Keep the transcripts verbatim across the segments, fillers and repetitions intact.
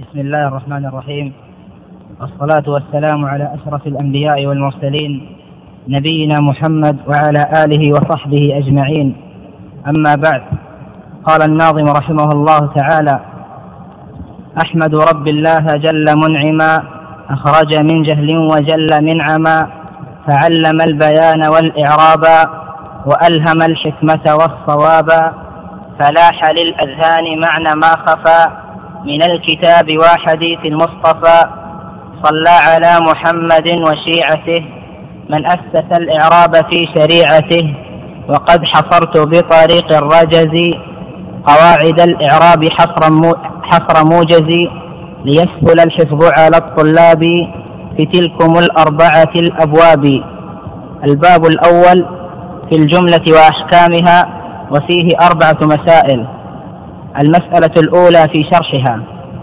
بسم الله الرحمن الرحيم، والصلاة والسلام على أشرف الأنبياء والمرسلين نبينا محمد وعلى آله وصحبه أجمعين. أما بعد، قال الناظم رحمه الله تعالى: أحمد رب الله جل منعما، أخرج من جهل وجل من عما، فعلم البيان والإعراب، وألهم الحكمة والصواب، فلاح للأذهان معنى ما خفى من الكتاب وحديث المصطفى، صلى على محمد وشيعته من أسس الإعراب في شريعته، وقد حصرت بطريق الرجز قواعد الإعراب حصر موجز، ليسهل الحفظ على الطلاب في تلكم الأربعة الأبواب. الباب الأول في الجملة وأحكامها، وفيه أربعة مسائل. المسألة الأولى في شرحها،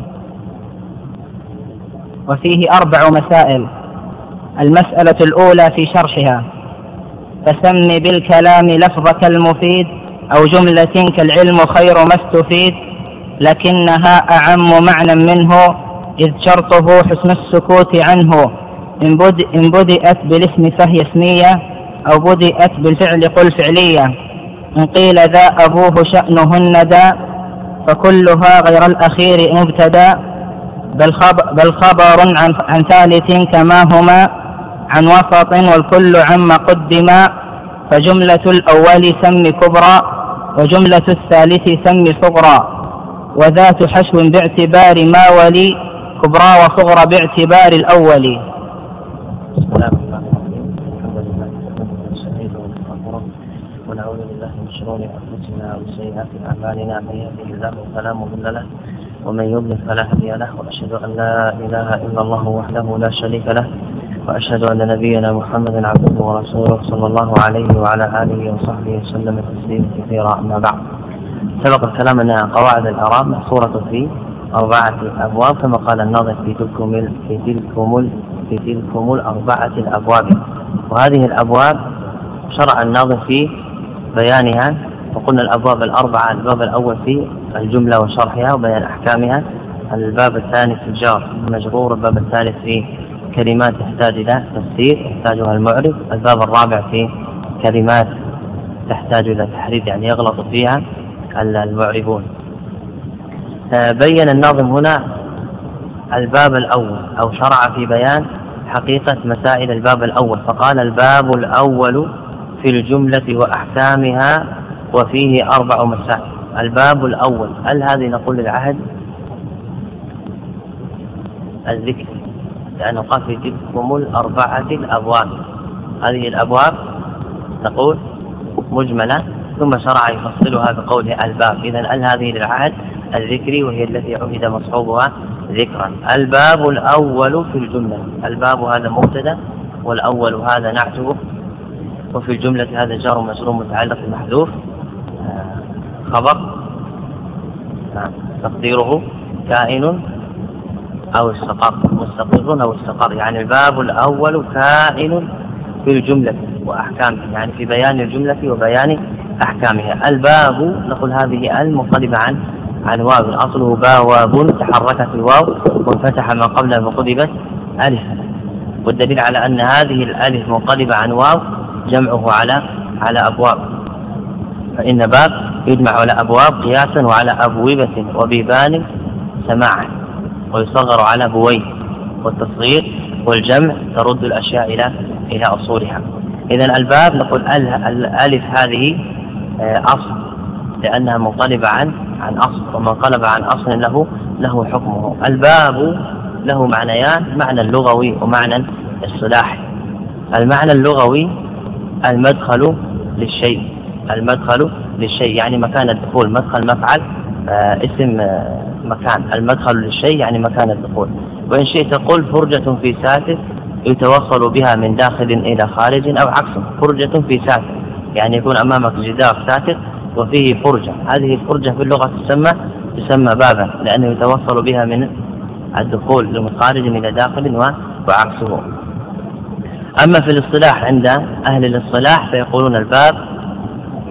وفيه أربع مسائل. المسألة الأولى في شرحها: فسم بالكلام لفظك المفيد، أو جملة كالعلم خير ما استفيد، لكنها أعم معنى منه، إذ شرطه حسن السكوت عنه. إن بدأت بالاسم فهي اسمية، أو بدأت بالفعل قل فعلية. إن قيل ذا أبوه شأنه الندى، فكلها غير الأخير مبتدا، بل خبر, بل خبر عن, عن ثالث كما هما عن وسط، والكل عما قدما. فجملة الأول سم كبرى، وجملة الثالث سم صغرى، وذات حشو باعتبار ما ولي، كبرى وصغرى باعتبار الأول. ونعوذ بالله من شرور أنفسنا وسيئات أعمالنا، من يهده الله فلا مضل له ومن يضلل فلا هادي له، وأشهد أن لا إله إلا الله وحده لا شريك له، وأشهد أن نبينا محمدا عبده ورسوله صلى الله عليه وعلى آله وصحبه وسلم تسليما كثيرا. أما بعد، سبق الكلام أن قواعد الإعراب محصورة في أربعة أبواب، كما قال الناظم في تلكم في تلكم في تلكم الأربعة الأبواب. وهذه الأبواب شرع الناظم في بيانها، وقلنا الأبواب الأربعة: الباب الأول في الجملة وشرحها وبيان أحكامها، الباب الثاني في الجار المجرور، الباب الثالث في كلمات تحتاج إلى تفسير يحتاجها المعرب، الباب الرابع في كلمات تحتاج إلى تحريف يعني يغلط فيها المعربون. بين الناظم هنا الباب الأول، أو شرع في بيان حقيقة مسائل الباب الأول، فقال: الباب الأول في الجملة وأحكامها، وفيه أربع مسائل. الباب الأول، هل هذه نقول للعهد الذكر، لأنه قال في تلكم الأربعة الأبواب. هذه الأبواب نقول مجملة، ثم شرع يفصلها بقوله الباب. إذن هل هذه للعهد الذكري، وهي التي عهد مصحوبها ذكرا. الباب الأول في الجملة، الباب هذا مبتدأ، والأول هذا نعته، وفي الجملة هذا جار ومجرور متعلق بمحذوف خبر تقديره كائن أو استقر، مستقر أو استقر. يعني الباب الأول كائن في الجملة وأحكامها، يعني في بيان الجملة وبيان أحكامها. الباب نقول هذه المنقلبة عن عن واو، أصله باواب، تحركت الواو وانفتح ما قبلها وقلبت ألفا، والدليل على أن هذه الألف منقلبة عن واو جمعه على على أبواب، فإن باب يجمع على أبواب قياسا وعلى أبوبة وبيبان سماعا، ويصغر على بويه، والتصغير والجمع ترد الأشياء إلى إلى أصولها. إذن الباب نقول الألف هذه أصل، لأنها منقلبة عن عن أصل، ومن قلب عن أصل له له حكمه. الباب له معنيان: معنى اللغوي ومعنى الصلاحي. المعنى اللغوي المدخل للشيء، المدخل للشيء يعني مكان الدخول، مدخل مفعل آه اسم آه مكان، المدخل للشيء يعني مكان الدخول. وإن شئت قل فرجة في ساتر يتوصل بها من داخل إلى خارج، أو عكسه، فرجة في ساتر يعني يكون أمامك جدار ساتر وفيه فرجة. هذه الفرجة في اللغة تسمى تسمى بابا، لأنه يتوصل بها من الدخول من خارج إلى داخل وعكسه. أما في الاصطلاح عند أهل الاصطلاح فيقولون الباب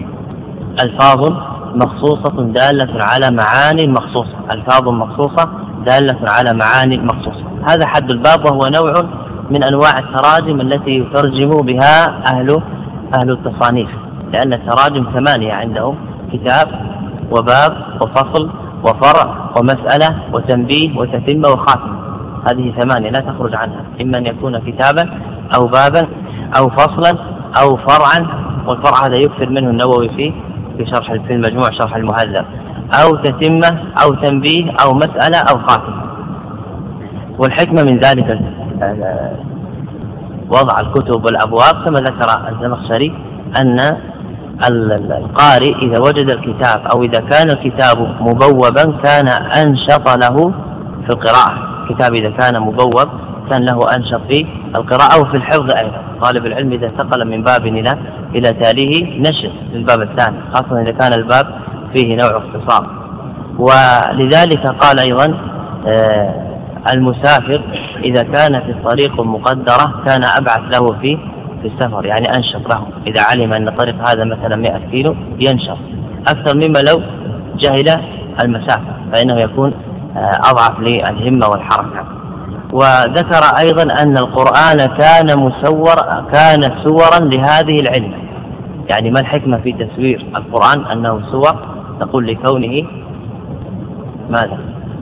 ألفاظ مخصوصة دالة على معاني مخصوصة، ألفاظ مخصوصة دالة على معاني مخصوصة. هذا حد الباب، وهو نوع من أنواع التراجم التي يترجم بها أهل أهل التصانيف، لأن التراجم ثمانية عندهم: كتاب وباب وفصل وفرع ومسألة وتنبيه وتتمة وخاتمة. هذه ثمانية لا تخرج عنها، إما أن يكون كتابا أو بابا أو فصلا أو فرعا، والفرع هذا يكثر منه النووي في في شرح في المجموع شرح المهذب، أو تتمة أو تنبيه أو مسألة أو خاتمة. والحكمة من ذلك وضع الكتب والأبواب كما ذكر الزمخشري أن القارئ إذا وجد الكتاب أو إذا كان الكتاب مبوبا كان أنشط له في القراءة. الكتاب إذا كان مبوب كان له أنشط في القراءة وفي الحفظ أيضا. طالب العلم إذا انتقل من باب إلى إلى تاليه نشط للباب الثاني، خاصة إذا كان الباب فيه نوع اختصار. ولذلك قال أيضا آه المسافر إذا كانت الطريق مقدرة كان أبعث له في في السفر، يعني أنشط له. إذا علم أن الطريق هذا مثلا مئة كيلو ينشط أكثر مما لو جهل المسافة، فإنه يكون أضعف للهمة والحركة. وذكر أيضا أن القرآن كان مسور كان سورا لهذه العلة. يعني ما الحكمة في تسوير القرآن؟ أنه سور، نقول لكونه ماذا؟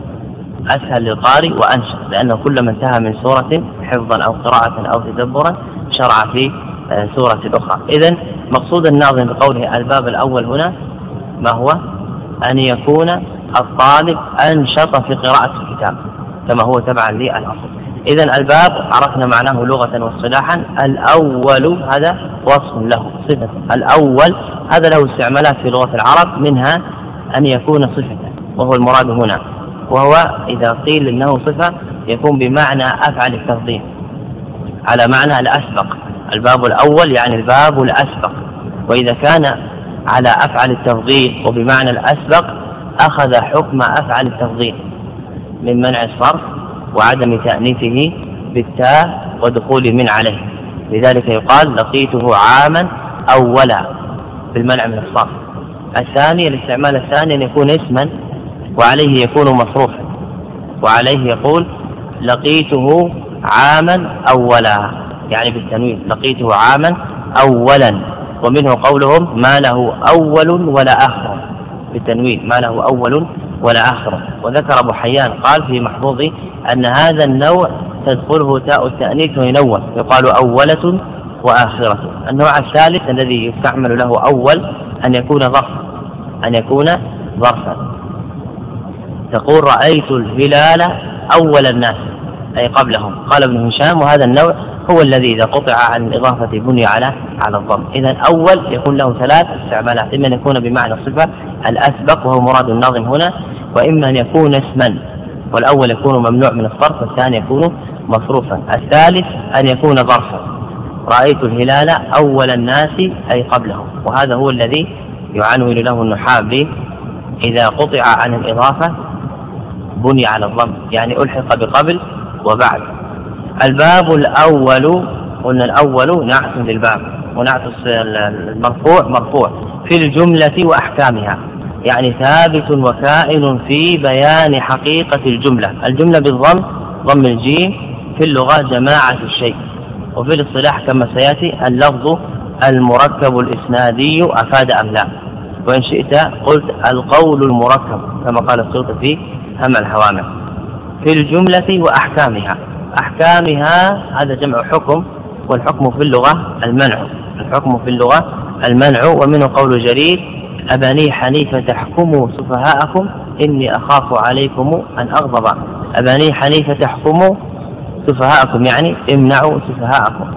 أسهل للقارئ وأنشط، لأنه كلما انتهى من سورة حفظا أو قراءة أو تدبرا شرع في سورة أخرى. إذن مقصود الناظم بقوله الباب الأول هنا ما هو؟ أن يكون الطالب أنشط في قراءة الكتاب كما هو تبعا للأصل. إذن الباب عرفنا معناه لغة واصطلاحا. الأول هذا وصف له، صفة الأول هذا له استعمالات في لغة العرب، منها أن يكون صفة وهو المراد هنا، وهو إذا قيل إنه صفة يكون بمعنى أفعل التفضيل على معنى الأسبق. الباب الأول يعني الباب الأسبق، وإذا كان على أفعل التفضيل وبمعنى الأسبق أخذ حكم أفعل التفضيل من منع الصرف وعدم تأنيثه بالتاء ودخول من عليه. لذلك يقال لقيته عاما أولا بالمنع من الصرف. الثاني الاستعمال الثاني أن يكون اسما وعليه يكون مصروفا، وعليه يقول لقيته عاما أولا يعني بالتنوين، لقيته عاما أولا. ومنه قولهم ما له أول ولا آخر بالتنوين، ما له أول ولا آخر. وذكر أبو حيان قال في محفوظ أن هذا النوع تدخله تاء التأنيث وينون، يقال أولة وآخرة. النوع الثالث الذي يستعمل له أول أن يكون ظرفا، أن يكون ظرفا. تقول رأيت الهلال أول الناس أي قبلهم. قال ابن هشام وهذا النوع هو الذي إذا قطع عن الإضافة بني على على الضم. إذن أول يكون له ثلاث استعمالات، إما أن يكون بمعنى الصفة الأسبق وهو مراد الناظم هنا، وإما أن يكون اسما، والأول يكون ممنوع من الصرف والثاني يكون مصروفا. الثالث أن يكون ظرفا، رأيت الهلال أول الناس أي قبلهم. وهذا هو الذي يعنون له النحاب إذا قطع عن الإضافة بني على الضم، يعني ألحق بقبل وبعد. الباب الأول قلنا الأول نعت للباب، ونعت المرفوع مرفوع في الجملة وأحكامها، يعني ثابت وكائن في بيان حقيقة الجملة. الجملة بالضم ضم الجيم في اللغة جماعة الشيء، وفي الاصطلاح كما سيأتي اللفظ المركب الإسنادي أفاد أم لا، وإن شئت قلت القول المركب كما قال السيوطي في هم الحوامل. في الجملة وأحكامها، أحكامها هذا جمع حكم، والحكم في اللغة المنع، الحكم في اللغة المنع. ومنه قول جرير أبني حنيفة تحكموا سفهاءكم إني أخاف عليكم أن أغضب. أبني حنيفة تحكموا سفهاءكم يعني امنعوا سفهاءكم.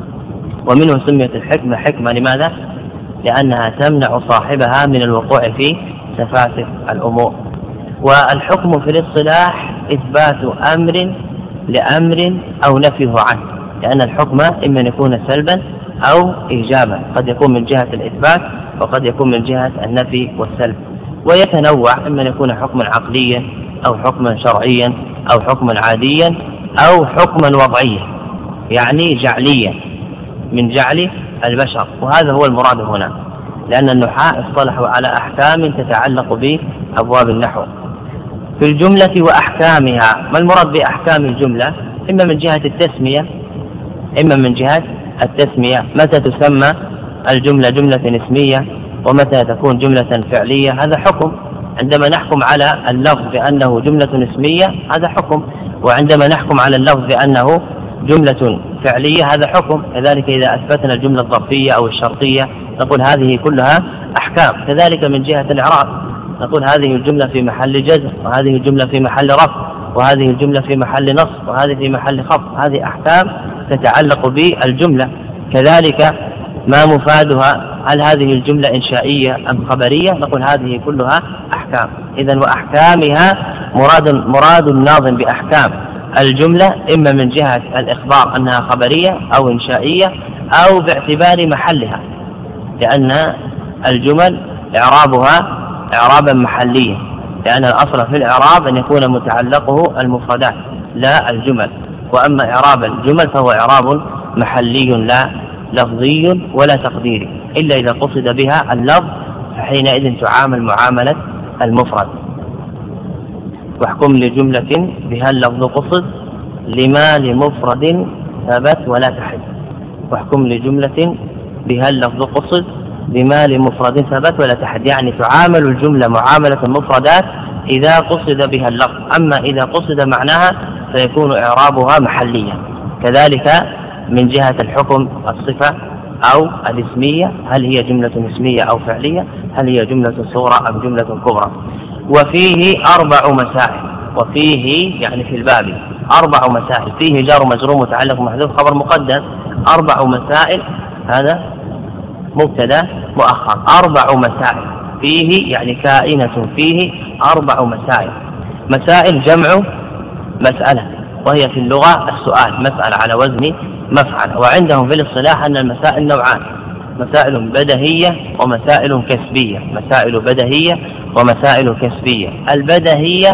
ومنه سميت الحكمة حكمة لماذا؟ لأنها تمنع صاحبها من الوقوع في سفاسف الأمور. والحكم في الاصطلاح إثبات أمر لأمر أو نفيه عنه، لأن الحكم إما أن يكون سلبا أو إيجابا، قد يكون من جهة الإثبات وقد يكون من جهة النفي والسلب، ويتنوع، إما أن يكون حكما عقليا أو حكما شرعيا أو حكما عاديا أو حكما وضعيا يعني جعليا من جعل البشر. وهذا هو المراد هنا، لأن النحاة اصطلحوا على أحكام تتعلق بأبواب النحو. في الجملة وأحكامها. ما المراد بأحكام الجملة؟ إما من جهة التسمية إما من جهة التسمية. متى تسمى الجملة جملة اسمية ومتى تكون جملة فعلية؟ هذا حكم. عندما نحكم على اللفظ بأنه جملة اسمية هذا حكم، وعندما نحكم على اللفظ بأنه جملة فعلية هذا حكم. كذلك إذا أثبتنا الجملة الظرفية أو الشرطية نقول هذه كلها أحكام. كذلك من جهة الإعراب نقول هذه الجملة في محل جزم، وهذه الجملة في محل رفع، وهذه الجملة في محل نصب، وهذه في محل خفض. هذه أحكام تتعلق بالجملة. كذلك ما مفادها؟ هل هذه الجملة إنشائية أم خبرية؟ نقول هذه كلها أحكام. إذن وأحكامها مراد مراد الناظم بأحكام الجملة إما من جهة الإخبار أنها خبرية أو إنشائية أو باعتبار محلها، لأن الجمل إعرابها إعرابا محليا، لأن الأصل في الإعراب أن يكون متعلقه المفردات لا الجمل، وأما إعراب الجمل فهو إعراب محلي لا لفظي ولا تقديري، إلا إذا قصد بها اللفظ فحينئذ تعامل معاملة المفرد. واحكم لجملة بها اللفظ قصد لما لمفرد ثبت ولا تحد. واحكم لجملة بها اللفظ قصد لما لمفرد ثبت ولا تحد، يعني تعامل الجملة معاملة المفردات إذا قصد بها اللفظ، أما إذا قصد معناها فيكون إعرابها محليا. كذلك من جهة الحكم الصفة أو الاسمية، هل هي جملة اسمية أو فعلية؟ هل هي جملة صغرى أم جملة كبرى؟ وفيه أربع مسائل. وفيه يعني في الباب أربع مسائل، فيه جار مجرور متعلق محذوف خبر مقدم. أربع مسائل هذا مبتدا مؤخر. أربع مسائل فيه يعني كائنة فيه أربع مسائل. مسائل جمع مسألة، وهي في اللغة السؤال، مسألة على وزن مفعل. وعندهم في الاصطلاح أن المسائل نوعان: مسائل بدهية ومسائل كسبية. مسائل بدهية ومسائل كسبية. البدهية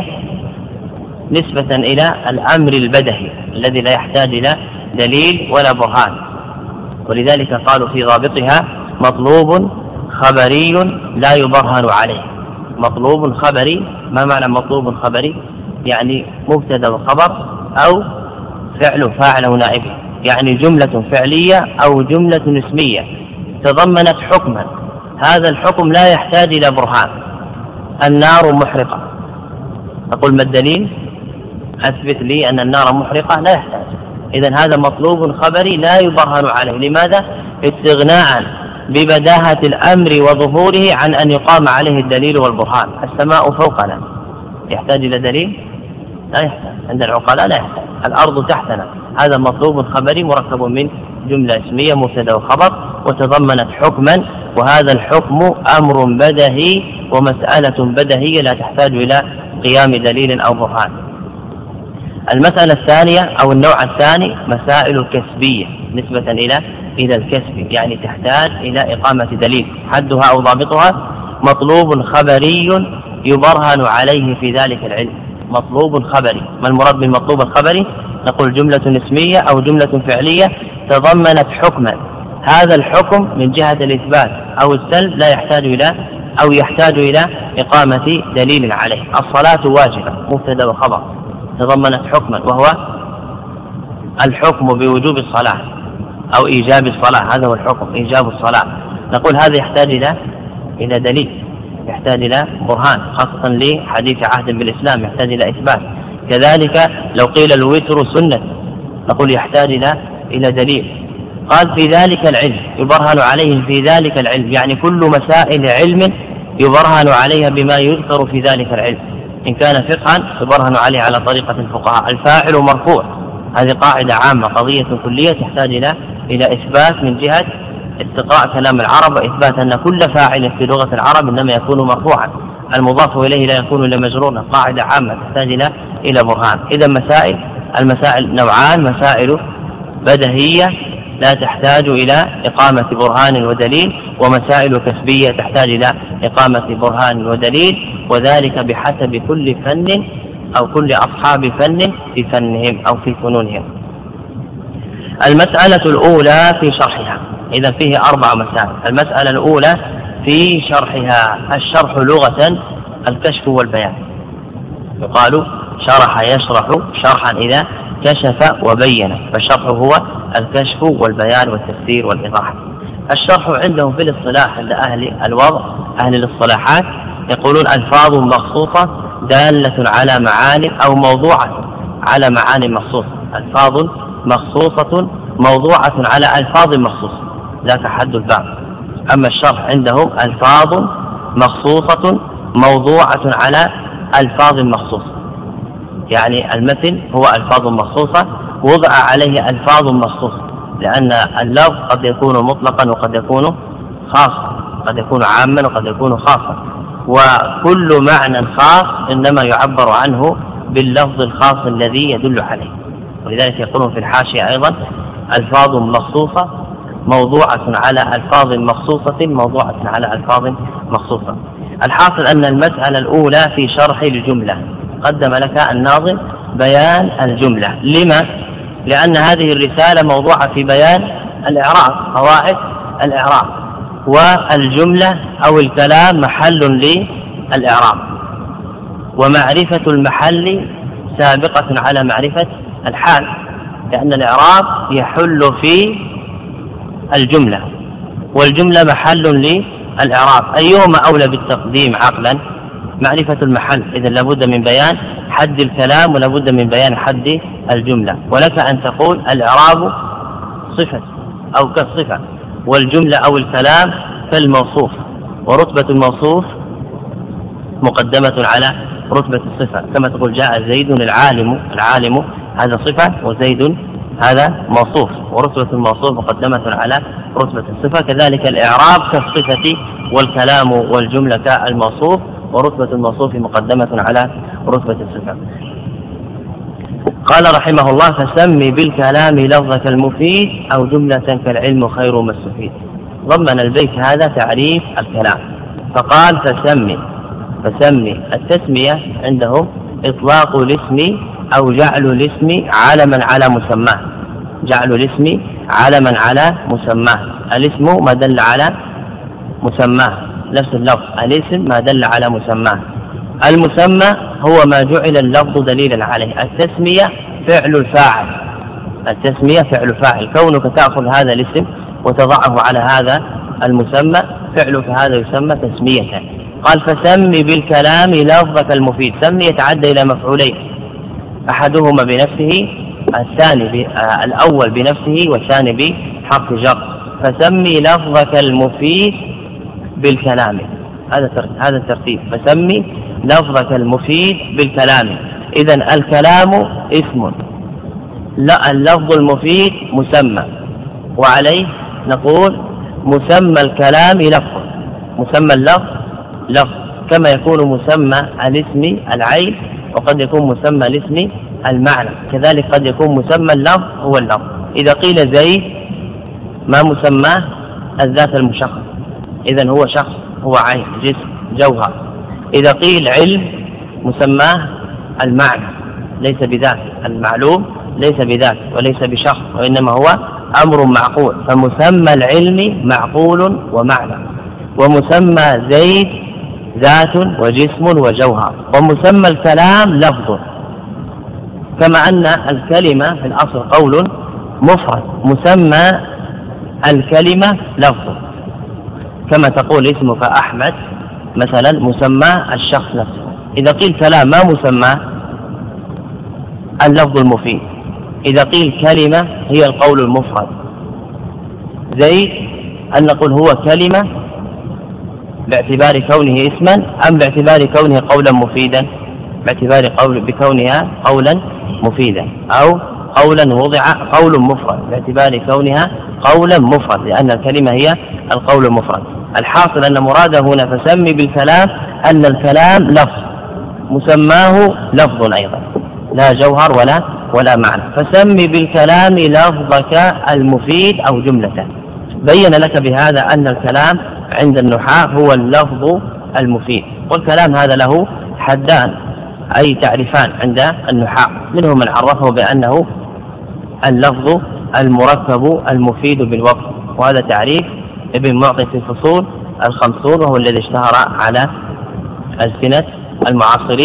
نسبة إلى الأمر البدهي الذي لا يحتاج إلى دليل ولا برهان، ولذلك قالوا في ضابطها مطلوب خبري لا يبرهن عليه. مطلوب خبري، ما معنى مطلوب خبري؟ يعني مبتدا وخبر أو فعل فاعل ونائبه، يعني جملة فعلية أو جملة اسمية تضمنت حكما، هذا الحكم لا يحتاج إلى برهان. النار محرقة، أقول ما الدليل؟ أثبت لي أن النار محرقة، لا يحتاج. إذن هذا مطلوب خبري لا يبرهن عليه. لماذا؟ استغناء ببداهة الأمر وظهوره عن أن يقام عليه الدليل والبرهان. السماء فوقنا يحتاج إلى دليل؟ لا يحتاج. عند العقلاء لا يحتاج. الأرض تحتنا، هذا مطلوب خبري مركب من جملة اسمية مبتدا وخبر وتضمنت حكما، وهذا الحكم أمر بدهي ومسألة بدهية لا تحتاج إلى قيام دليل أو برهان. المسألة الثانية أو النوع الثاني مسائل كسبية نسبة إلى إلى الكسب، يعني تحتاج إلى إقامة دليل. حدها أو ضابطها مطلوب خبري يبرهن عليه في ذلك العلم. مطلوب خبري، ما المراد بالمطلوب الخبري؟ نقول جملة اسمية أو جملة فعلية تضمنت حكما، هذا الحكم من جهة الإثبات أو السلب لا يحتاج إلى أو يحتاج إلى إقامة دليل عليه. الصلاة واجبة مبتدا وخبر تضمنت حكما، وهو الحكم بوجوب الصلاة أو إيجاب الصلاة، هذا هو الحكم إيجاب الصلاة. نقول هذا يحتاج إلى إلى دليل، يحتاج إلى برهان، خاصة لحديث عهد بالإسلام يحتاج إلى إثبات. كذلك لو قيل الوتر سنة نقول يحتاج إلى إلى دليل. قال في ذلك العلم يبرهن عليه في ذلك العلم، يعني كل مسائل علم يبرهن عليها بما يذكر في ذلك العلم. إن كان فقها يبرهن عليه على طريقة الفقهاء. الفاعل مرفوع، هذه قاعدة عامة قضية كلية تحتاج إلى إلى إثبات من جهة استقراء كلام العرب، وإثبات أن كل فاعل في لغة العرب إنما يكون مرفوعا، المضاف إليه لا يكون إلا مجرورا، قاعدة عامة تحتاج إلى إلى برهان. إذا مسائل المسائل نوعان: مسائل بدهية لا تحتاج إلى إقامة برهان ودليل، ومسائل كسبية تحتاج إلى إقامة برهان ودليل، وذلك بحسب كل فن أو كل أصحاب فن في فنهم أو في فنونهم. المسألة الأولى في شرحها، إذا فيه أربع مسائل. المسألة الأولى في شرحها. الشرح لغة الكشف والبيان، يقال شرح يشرح شرحا إذا كشف وبين، فالشرح هو الكشف والبيان والتفسير والإيضاح. الشرح عندهم في الاصطلاح عند أهل الوضع أهل الاصطلاحات يقولون ألفاظ مخصوصة دالة على معاني أو موضوعة على معاني مخصوصة، ألفاظ مخصوصة موضوعة على ألفاظ مخصوصة، ذاك حد الباب. أما الشرح عندهم ألفاظ مخصوصة موضوعة على ألفاظ مخصوصة، يعني المثل هو ألفاظ مخصوصة وضع عليه ألفاظ مخصوصة، لأن اللفظ قد يكون مطلقا وقد يكون خاصا، قد يكون عاما وقد يكون خاصا، وكل معنى خاص إنما يعبر عنه باللفظ الخاص الذي يدل عليه. ولذلك يقولون في الحاشية أيضا ألفاظ مخصوصة موضوعة على ألفاظ مخصوصة موضوعة على ألفاظ مخصوصة. الحاصل أن المسألة الأولى في شرح الجملة قدم لك الناظم بيان الجملة. لما؟ لأن هذه الرسالة موضوعة في بيان الإعراب، قواعد الإعراب، والجملة أو الكلام محل للإعراب، ومعرفة المحل سابقة على معرفة الحال، لأن الإعراب يحل في الجملة والجملة محل للإعراب. أيهما أولى بالتقديم عقلا؟ معرفة المحل، إذن لابد من بيان حد الكلام ولابد من بيان حد الجملة. ولك أن تقول الإعراب صفة أو كالصفة، والجملة أو الكلام كالموصوف، ورتبة الموصوف مقدمة على رتبة الصفة، كما تقول جاء زيد العالم، العالم هذا صفة وزيد هذا موصوف، ورتبة الموصوف مقدمة على رتبة الصفة. كذلك الإعراب كالصفة والكلام والجملة كالموصوف، ورتبة الموصوف مقدمة على رتبة الصفة. قال رحمه الله: فسمي بالكلام لفظك المفيد أو جملة كالعلم خير ما استفيد. ضمن البيت هذا تعريف الكلام، فقال فسمي. فسمي التسمية عندهم إطلاق الاسم أو جعل الاسم علما على مسماه، جعل الاسم علما على مسماه. الاسم ما دل على مسماه، نفس اللفظ الاسم ما دل على مسماه. المسمى هو ما جعل اللفظ دليلا عليه. التسمية فعل الفاعل، التسمية فعل فاعل، كونك تأخذ هذا الاسم وتضعه على هذا المسمى فعلك هذا يسمى تسمية. قال فسمي بالكلام لفظك المفيد. سمي يتعدى إلى مفعولين، أحدهما بنفسه، الثاني آه الأول بنفسه والثاني بحرف جر. فسمي لفظك المفيد بالكلام، هذا هذا الترتيب. فسمي لفظك المفيد بالكلام. إذن الكلام اسم، لا اللفظ المفيد مسمى، وعليه نقول مسمى الكلام لفظ، مسمى اللفظ لفظ، كما يكون مسمى الاسم العين، وقد يكون مسمى الاسم المعنى، كذلك قد يكون مسمى اللفظ هو اللفظ. إذا قيل زيد ما مسماه؟ الذات المشخص، إذن هو شخص، هو عين، جسم، جوهر. إذا قيل علم مسماه المعنى، ليس بذات، المعلوم ليس بذات وليس بشخص، وإنما هو أمر معقول. فمسمى العلم معقول ومعنى، ومسمى زيد ذات وجسم وجوهر، ومسمى الكلام لفظ. كما أن الكلمة في الأصل قول مفرد، مسمى الكلمة لفظ، كما تقول اسمك أحمد مثلا، مسمى الشخص نفسه. إذا قيل كلام ما مسمى؟ اللفظ المفيد. إذا قيل كلمة هي القول المفرد. زيد أن نقول هو كلمة باعتبار كونه اسما، أم باعتبار كونه قولا مفيدا؟ باعتبار قول بكونها قولا مفيدا، أو قولا وضع قول مفرد باعتبار كونها قولا مفرد، لأن الكلمة هي القول المفرد. الحاصل أن مراده هنا فسمي بالكلام أن الكلام لفظ، مسماه لفظ أيضا، لا جوهر ولا ولا معنى. فسمي بالكلام لفظك المفيد أو جملة. بين لك بهذا أن الكلام عند النحاة هو اللفظ المفيد، والكلام هذا له حدان أي تعريفان عند النحاة. منهم من عرفه بأنه اللفظ المركب المفيد بالوصف، وهذا تعريف ابن معطي في الفصول الخمسون، وهو الذي اشتهر على ألسنة المعاصرين،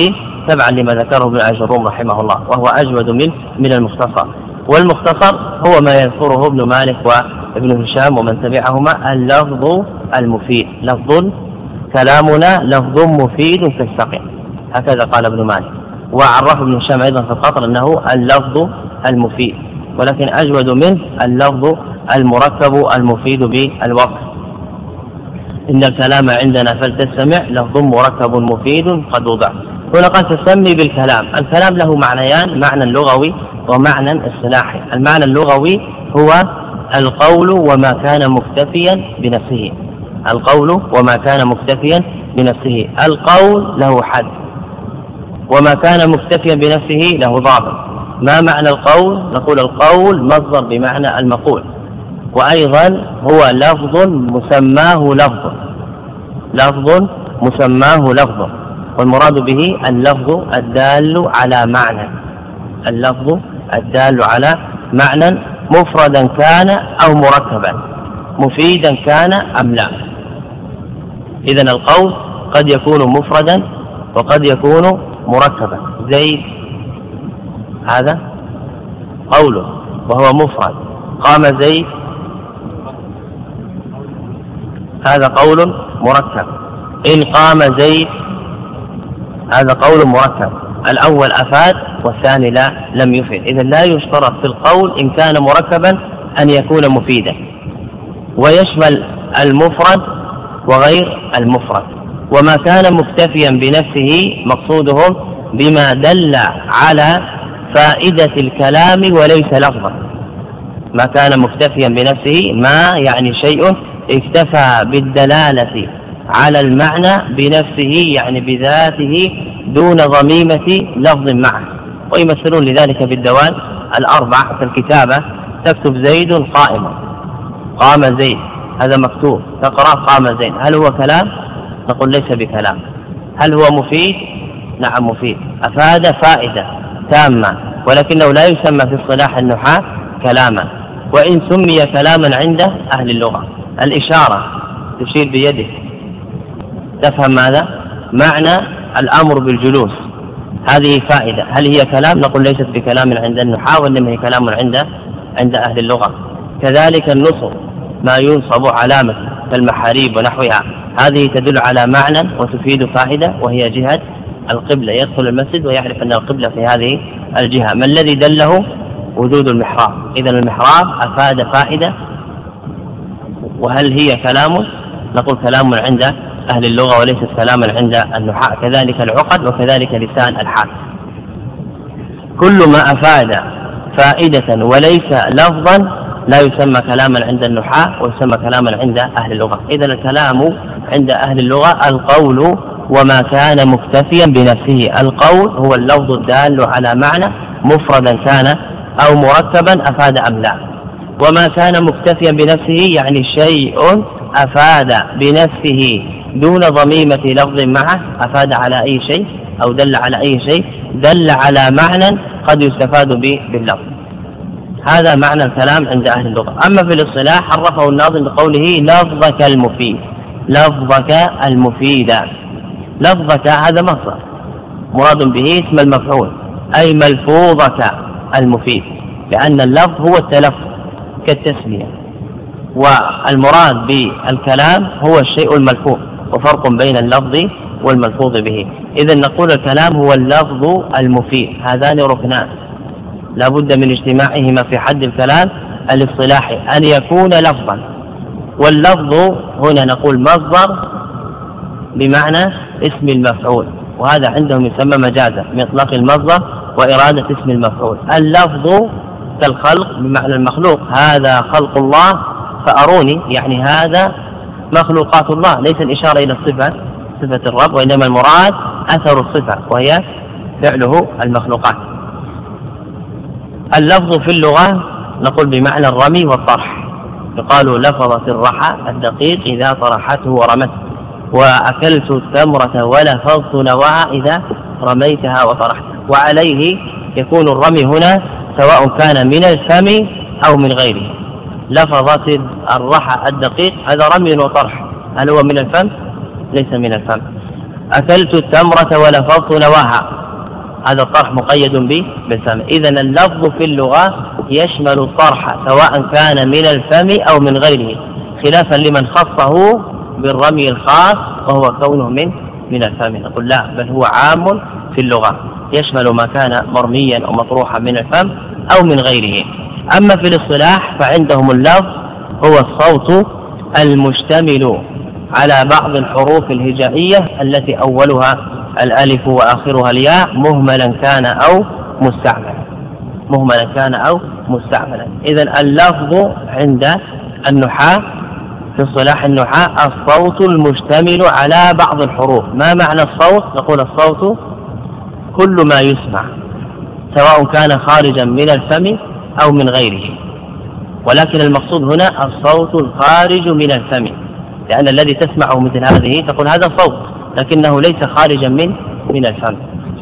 تبعا لما ذكره ابن أجروم رحمه الله، وهو أجود من من المختصر. والمختصر هو ما يذكره ابن مالك وابن هشام ومن تبعهما، اللفظ المفيد، لفظ كلامنا لفظ مفيد في السقي، هكذا قال ابن مالك. وعرف ابن هشام أيضا في القطر أنه اللفظ المفيد، ولكن أجود منه اللفظ المركب المفيد بالوصف. إن الكلام عندنا فلتستمع لفظ مركب مفيد قد وضع. هنا قال تسمي بالكلام. الكلام له معنيان، معنى لغوي ومعنى اصطلاحي. المعنى اللغوي هو القول وما كان مكتفيا بنفسه، القول وما كان مكتفيا بنفسه. القول له حد، وما كان مكتفيا بنفسه له ضابط. ما معنى القول؟ نقول القول مصدر بمعنى المقول، وأيضا هو لفظ مسماه لفظ، لفظ مسماه لفظ، والمراد به اللفظ الدال على معنى، اللفظ الدال على معنى مفردا كان أو مركبا، مفيدا كان أم لا. إذن القول قد يكون مفردا وقد يكون مركبا. زيد هذا قوله وهو مفرد، قام زيد هذا قول مركب. إن قام زيد هذا قول مركب، الأول أفاد والثاني لا لم يفيد. إذن لا يشترط في القول إن كان مركبا أن يكون مفيدا، ويشمل المفرد وغير المفرد. وما كان مكتفيا بنفسه مقصودهم بما دل على فائدة الكلام وليس لفظا. ما كان مكتفيا بنفسه ما يعني شيء اكتفى بالدلالة على المعنى بنفسه، يعني بذاته دون ضميمة لفظ معه. ويمثلون لذلك بالدوال الأربع في الكتابة، تكتب زيد قائم، قام زيد، هذا مكتوب، تقرأ قام زيد، هل هو كلام؟ نقول ليس بكلام. هل هو مفيد؟ نعم مفيد، أفاد فائدة تامة، ولكنه لا يسمى في اصطلاح النحاة كلاما. وإن سمي كلاما عند أهل اللغة، الإشارة تشير بيده تفهم ماذا؟ معنى الأمر بالجلوس، هذه فائدة. هل هي كلام؟ نقول ليست بكلام عند النحاة، وإنما هي كلام عند عند أهل اللغة. كذلك النصب، ما ينصب علامة كالمحاريب ونحوها، هذه تدل على معنى وتفيد فائدة، وهي جهة القبلة، يدخل المسجد ويعرف أن القبلة في هذه الجهة. ما الذي دله؟ وجود المحراب. إذن المحراب أفاد فائدة. وهل هي كلام؟ نقول كلام عند أهل اللغة وليست كلاما عند النحاة. كذلك العقد، وكذلك لسان الحال. كل ما أفاد فائدة وليس لفظا لا يسمى كلاما عند النحاة، ويسمى كلاما عند أهل اللغة. إذن الكلام عند أهل اللغة القول وما كان مكتفيا بنفسه. القول هو اللفظ الدال على معنى مفردا كان أو مركبا أفاد أم لا. وما كان مكتفيا بنفسه يعني شيء أفاد بنفسه دون ضميمة لفظ معه، أفاد على أي شيء أو دل على أي شيء، دل على معنى قد يستفاد به باللفظ. هذا معنى الكلام عند أهل اللغة. أما في الاصطلاح عرفه الناظم بقوله لفظك المفيد، لفظك المفيد. لفظك هذا مصدر مراد به اسم المفعول، أي ملفوظك المفيد، لأن اللفظ هو التلفظ كالتسمية، والمراد بالكلام هو الشيء الملفوظ، وفرق بين اللفظ والملفوظ به. إذن نقول الكلام هو اللفظ المفيد. هذان ركنان لا بد من اجتماعهما في حد الكلام الاصطلاحي، أن يكون لفظا. واللفظ هنا نقول مصدر بمعنى اسم المفعول، وهذا عندهم يسمى مجازا من إطلاق المصدر وإرادة اسم المفعول. اللفظ كالخلق بمعنى المخلوق، هذا خلق الله فأروني، يعني هذا مخلوقات الله، ليس الإشارة إلى الصفة صفة الرب، وإنما المراد أثر الصفة وهي فعله المخلوقات. اللفظ في اللغة نقول بمعنى الرمي والطرح، يقال لفظت الرحى الدقيق إذا طرحته ورمته، وأكلت التمرة ولفظت نواها إذا رميتها وطرحتها. وعليه يكون الرمي هنا سواء كان من الفم أو من غيره. لفظت الرحى الدقيق هذا رمي وطرح، هل هو من الفم؟ ليس من الفم. أكلت التمرة ولفظت نواها، هذا الطرح مقيد بالفم. إذن اللفظ في اللغة يشمل الطرح سواء كان من الفم أو من غيره، خلافا لمن خصه بالرمي الخاص وهو كونه من من الفم. نقول لا، بل هو عام في اللغة يشمل ما كان مرميا أو مطروحا من الفم أو من غيره. أما في الاصطلاح فعندهم اللفظ هو الصوت المشتمل على بعض الحروف الهجائية التي أولها الألف وآخرها الياء، مهملا كان أو مستعملا، مهملا كان أو مستعملا. إذن اللفظ عند النحاة في اصطلاح النحاة الصوت المشتمل على بعض الحروف. ما معنى الصوت؟ نقول الصوت كل ما يسمع سواء كان خارجا من الفم أو من غيره، ولكن المقصود هنا الصوت الخارج من الفم، لأن الذي تسمعه مثل هذه تقول هذا صوت لكنه ليس خارجا من من الفم.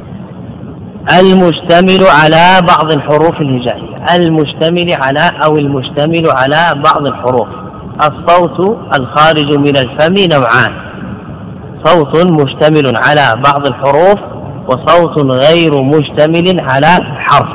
المشتمل على بعض الحروف الهجائية، المشتمل على أو المشتمل على بعض الحروف. الصوت الخارج من الفم نوعان: صوت مشتمل على بعض الحروف وصوت غير مشتمل على حرف،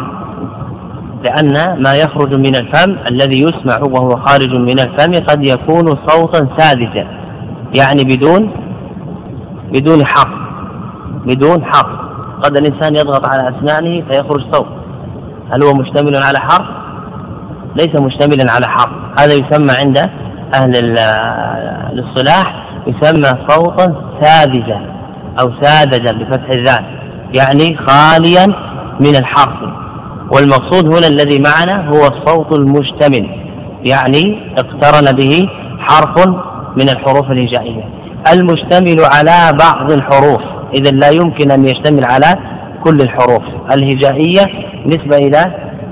لأن ما يخرج من الفم الذي يسمع وهو خارج من الفم قد يكون صوتا ساذجا، يعني بدون بدون حرف بدون حرف قد الإنسان يضغط على أسنانه فيخرج صوت. هل هو مشتمل على حرف؟ ليس مشتملا على حرف. هذا يسمى عند أهل الاصطلاح يسمى صوتا ساذجا أو ساذجا بفتح الذال، يعني خاليا من الحرف. والمقصود هنا الذي معنا هو الصوت المشتمل، يعني اقترن به حرف من الحروف الهجائية. المشتمل على بعض الحروف، إذن لا يمكن أن يشتمل على كل الحروف الهجائية نسبة إلى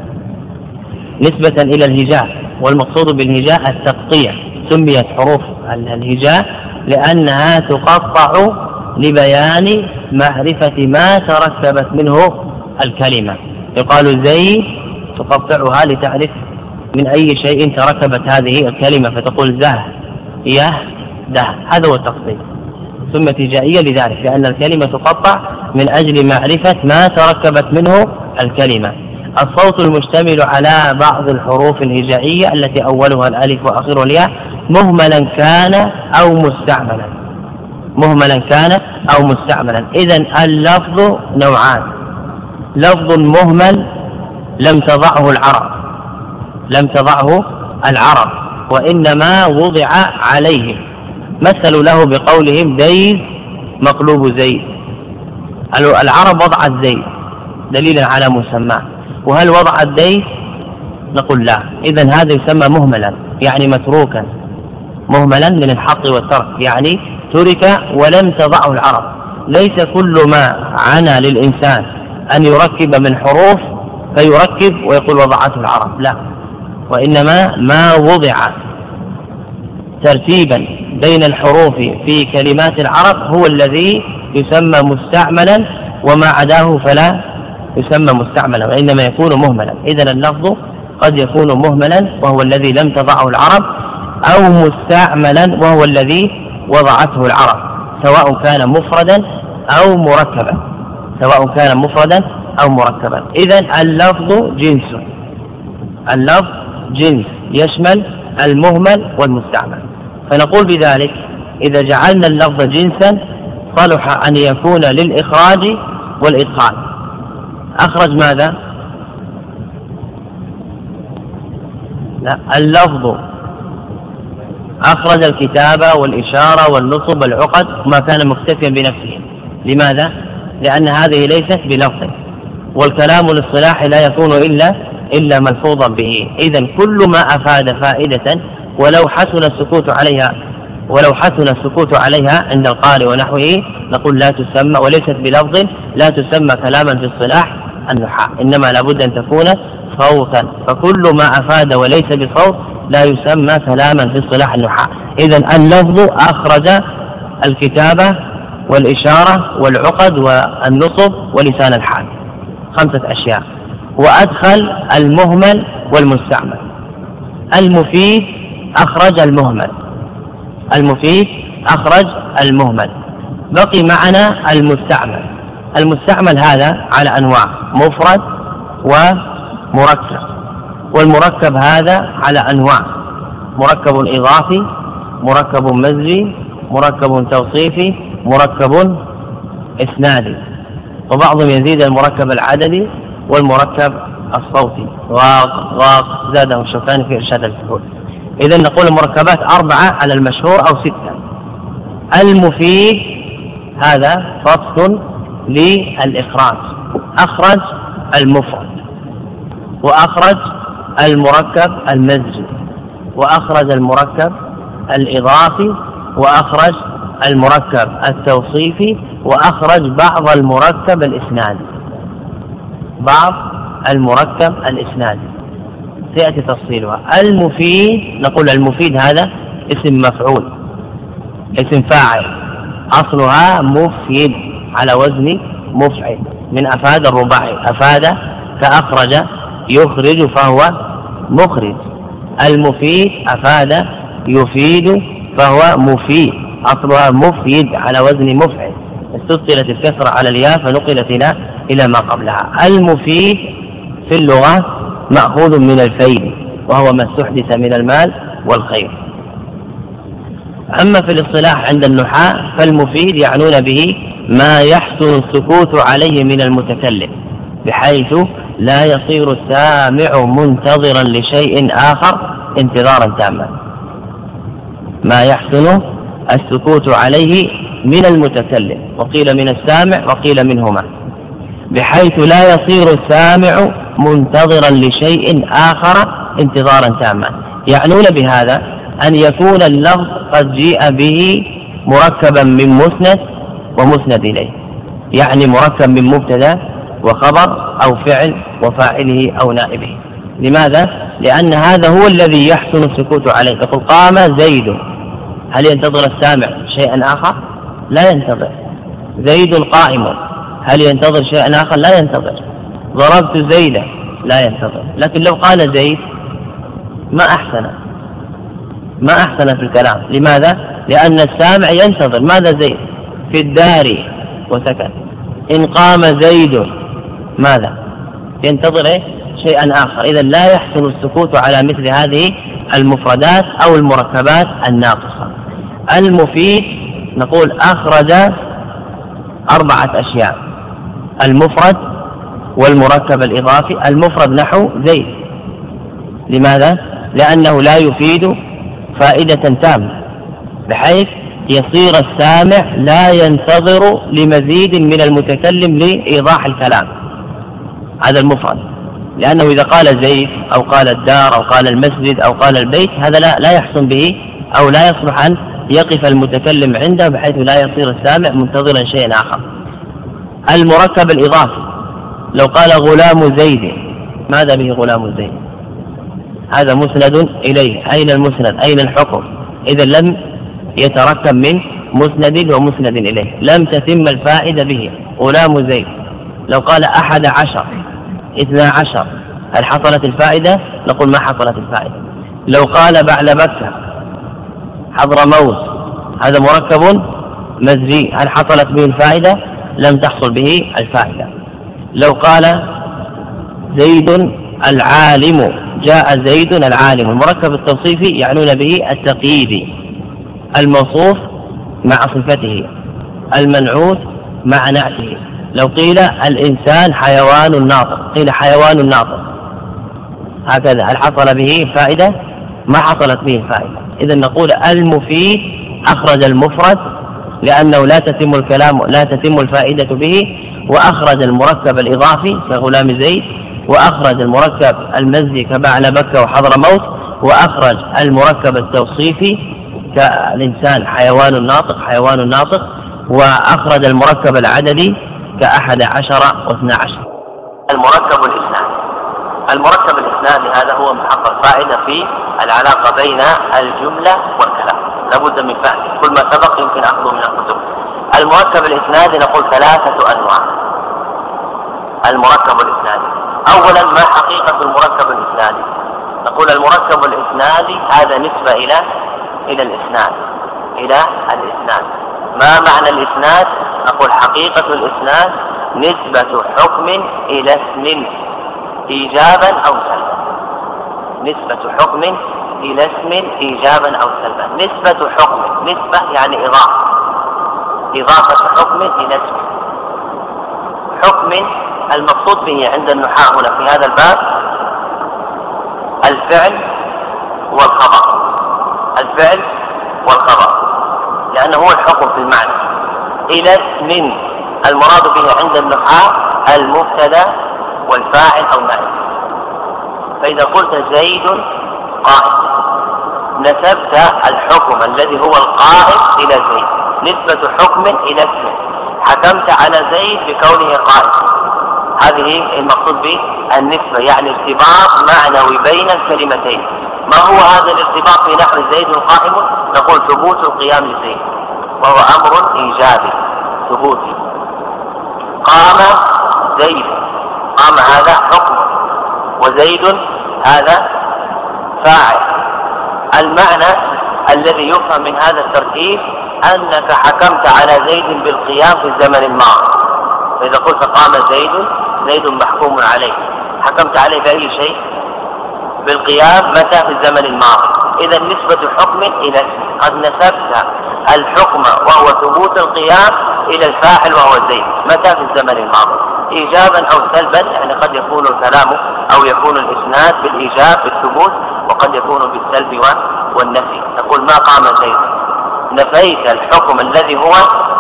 نسبة إلى الهجاء، والمقصود بالهجاء التقطيع. سميت حروف الهجاء لأنها تقطع لبيان معرفة ما تركبت منه الكلمة. يقال زي تقطعها لتعرف من أي شيء تركبت هذه الكلمة، فتقول زه يه ده، هذا هو التقطيع. سمت هجائية لذلك لأن الكلمة تقطع من أجل معرفة ما تركبت منه الكلمة. الصوت المشتمل على بعض الحروف الهجائية التي أولها الألف وآخرها الياء، مهملا كان أو مستعملا، مهملا كان أو مستعملا. إذن اللفظ نوعان: لفظ مهمل لم تضعه العرب لم تضعه العرب وإنما وضع عليه، مثلوا له بقولهم زيد مقلوب زيد. العرب وضعت زيد دليلا على مسماه، وهل وضعت زيد؟ نقول لا. إذن هذا يسمى مهملا، يعني متروكا، مهملا من الحط والترك، يعني ترك ولم تضعه العرب. ليس كل ما عنا للإنسان أن يركب من حروف فيركب ويقول وضعته العرب، لا، وإنما ما وضع ترتيبا بين الحروف في كلمات العرب هو الذي يسمى مستعملا، وما عداه فلا يسمى مستعملا وإنما يكون مهملا. إذن اللفظ قد يكون مهملا وهو الذي لم تضعه العرب، أو مستعملا وهو الذي وضعته العرب، سواء كان مفردا أو مركبا سواء كان مفردا أو مركبا. إذن اللفظ جنس، اللفظ جنس يشمل المهمل والمستعمل. فنقول بذلك إذا جعلنا اللفظ جنسا صلح أن يكون للإخراج والإدخال. أخرج ماذا؟ لا، اللفظ أخرج الكتابة والإشارة والنصب والعقد ما كان مكتفيا بنفسه. لماذا؟ لأن هذه ليست بلفظ، والكلام الاصطلاحي لا يكون إلا إلا ملفوظا به. إذن كل ما أفاد فائدة ولو حسن السكوت عليها ولو حسن السكوت عليها عند القارئ ونحوه نقول لا تسمى، وليست بلفظ لا تسمى كلاما في اصطلاح النحاة، إنما لابد أن تكون صوتا. فكل ما أفاد وليس بصوت لا يسمى كلاما في اصطلاح النحاة. إذن اللفظ أخرج الكتابة والإشارة والعقد والنصب ولسان الحال، خمسة أشياء. وأدخل المهمل والمستعمل. المفيد أخرج المهمل المفيد أخرج المهمل بقي معنا المستعمل. المستعمل هذا على أنواع: مفرد ومركب. والمركب هذا على أنواع: مركب إضافي، مركب مزجي، مركب توصيفي، مركب إسنادي. وبعضهم يزيد المركب العددي والمركب الصوتي. غاق غاق زاده الشوكاني في إرشاد الفحول. إذن نقول المركبات أربعة على المشهور أو ستة. المفيد هذا فصل للإخراج: أخرج المفرد، وأخرج المركب المزجي، وأخرج المركب الإضافي، وأخرج المركب التوصيفي، وأخرج بعض المركب الإسنادي. بعض المركب الإسنادي سيأتي تفصيلها. المفيد نقول المفيد هذا اسم مفعول، اسم فاعل، أصلها مفيد على وزن مفعل، من أفاد الرباعي: أفاد كأخرج يخرج فهو مخرج. المفيد أفاد يفيد فهو مفيد، أصلها مفيد على وزن مفعل، استثقلت الكسرة على الياء فنقلت إلى إلى ما قبلها. المفيد في اللغة مأخوذ من الفيد، وهو ما استحدث من المال والخير. أما في الاصطلاح عند النحاة فالمفيد يعنون به ما يحسن السكوت عليه من المتكلم، بحيث لا يصير السامع منتظرا لشيء آخر انتظارا تاما. ما يحسن السكوت عليه من المتكلم، وقيل من السامع وقيل منهما، بحيث لا يصير السامع منتظرا لشيء آخر انتظارا تاما. يعنون بهذا أن يكون اللفظ قد جيء به مركبا من مسند ومسند إليه، يعني مركب من مبتدا وخبر أو فعل وفاعله أو نائبه. لماذا؟ لأن هذا هو الذي يحسن السكوت عليه. تقول قام زيد، هل ينتظر السامع شيئا آخر؟ لا ينتظر. زيد قائم، هل ينتظر شيئا آخر؟ لا ينتظر. ضربت زيدا، لا ينتظر. لكن لو قال زيد ما أحسن ما أحسن في الكلام. لماذا؟ لأن السامع ينتظر. ماذا زيد؟ في الدار وسكت. إن قام زيد ماذا؟ ينتظر إيه؟ شيئا آخر. إذن لا يحسن السكوت على مثل هذه المفردات أو المركبات الناقصة. المفيد نقول أخرج أربعة أشياء: المفرد والمركب الإضافي. المفرد نحو زيد، لماذا؟ لأنه لا يفيد فائدة تامة، بحيث يصير السامع لا ينتظر لمزيد من المتكلم لإيضاح الكلام. هذا المفرد، لأنه إذا قال زيد أو قال الدار أو قال المسجد أو قال البيت هذا لا, لا يحسن به أو لا يصلح أن يقف المتكلم عنده، بحيث لا يصير السامع منتظرا شيئا آخر. المركب الإضافي، لو قال غلام زيد، ماذا به غلام زيد؟ هذا مسند إليه. أين المسند؟ أين الحكم؟ إذا لم يتركب من مسند ومسند إليه، لم تتم الفائدة به. غلام زيد. لو قال أحد عشر، اثنى عشر، هل حصلت الفائدة؟ نقول ما حصلت الفائدة. لو قال بعل بكة، حضر موت، هذا مركب مزجي، هل حصلت به الفائدة؟ لم تحصل به الفائدة. لو قال زيد العالم، جاء زيد العالم، المركب التوصيفي يعنون به التقييد، الموصوف مع صفته، المنعوت مع نعته. لو قيل الإنسان حيوان ناطق، قيل حيوان ناطق، هكذا هل حصل به فائدة؟ ما حصلت به فائدة. إذن نقول المفيد أخرج المفرد لأنه لا تتم الكلام لا تتم الفائدة به، وأخرج المركب الإضافي كغلام زيد، وأخرج المركب المزجي كبعل بكة وحضر موت، وأخرج المركب التوصيفي كالإنسان حيوان ناطق حيوان ناطق، وأخرج المركب العددي كأحد عشر واثنى عشر. المركب الإسنادي، المركب الإسنادي هذا هو محط الفائدة في العلاقة بين الجملة والكلام، لابد من فهم كل ما سبق يمكن أخذه من الكتب. المركب الإسنادي نقول ثلاثة أنواع. المركب الإسنادي أولا، ما حقيقة المركب الإسنادي؟ نقول المركب الإسنادي هذا نسبة إلى إلى الإسناد إلى الإسناد. ما معنى الإسناد؟ نقول حقيقة الإسناد نسبة حكم إلى اسم إيجابا أو سلبا. نسبة حكم إلى اسم إيجابا أو سلبا. نسبة حكم، نسبة يعني إضافة، إضافة حكم إلى اسم. حكم المقصود به عند النحاة هنا في هذا الباب الفعل والخبر، الفعل والخبر، لأنه هو الحكم في المعنى. إلى اسم المراد به عند النحاة المبتدا والفاعل أو نائب. فإذا قلت زيد قائم نسبت الحكم الذي هو القائم إلى زيد، نسبة حكم إلى اسم، حكمت على زيد بكونه قائم. هذه المقصود به النسبة، يعني ارتباط معنوي بين الكلمتين. ما هو هذا الارتباط في نحو زيد قائم؟ نقول ثبوت القيام لزيد، وهو أمر إيجابي ثبوتي. قام زيد، قام هذا حكم، وزيد هذا فاعل. المعنى الذي يفهم من هذا الترتيب أنك حكمت على زيد بالقيام في الزمن الماضي. فإذا قلت قام زيد، زيد محكوم عليه، حكمت عليه بأي شيء؟ بالقيام. متى؟ في الزمن الماضي. إذا نسبة حكم إلى اسم، قد نسبت الحكم وهو ثبوت القيام إلى الفاعل وهو زيد. متى؟ في الزمن الماضي، إيجابا أو سلبا، يعني قد يكون الكلام أو يكون الإسناد بالإيجاب بالثبوت، وقد يكون بالسلب والنفي. تقول ما قام زيد، نفيت الحكم الذي هو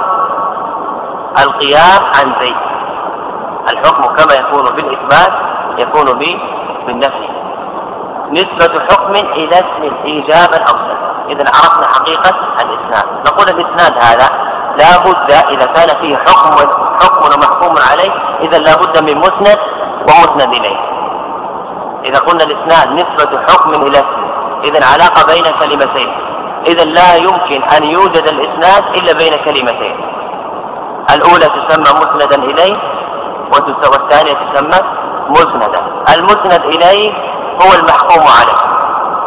القيام عن زيد. الحكم كما يكون بالإثبات يكون بالنفي. نسبة حكم إلى اسم إيجابا أو سلبا. إذا عرفنا حقيقة الإسناد. نقول الإسناد هذا لا بد إذا كان فيه حكم حكم ومحكوم عليه، إذا لا بد من مسند ومسند إليه. إذا قلنا الإسناد نسبة حكم إلى اسم، إذا علاقة بين كلمتين، إذا لا يمكن أن يوجد الإسناد إلا بين كلمتين. الأولى تسمى مسندا إليه، والثانية تسمى مسندا. المسند إليه هو المحكوم عليه،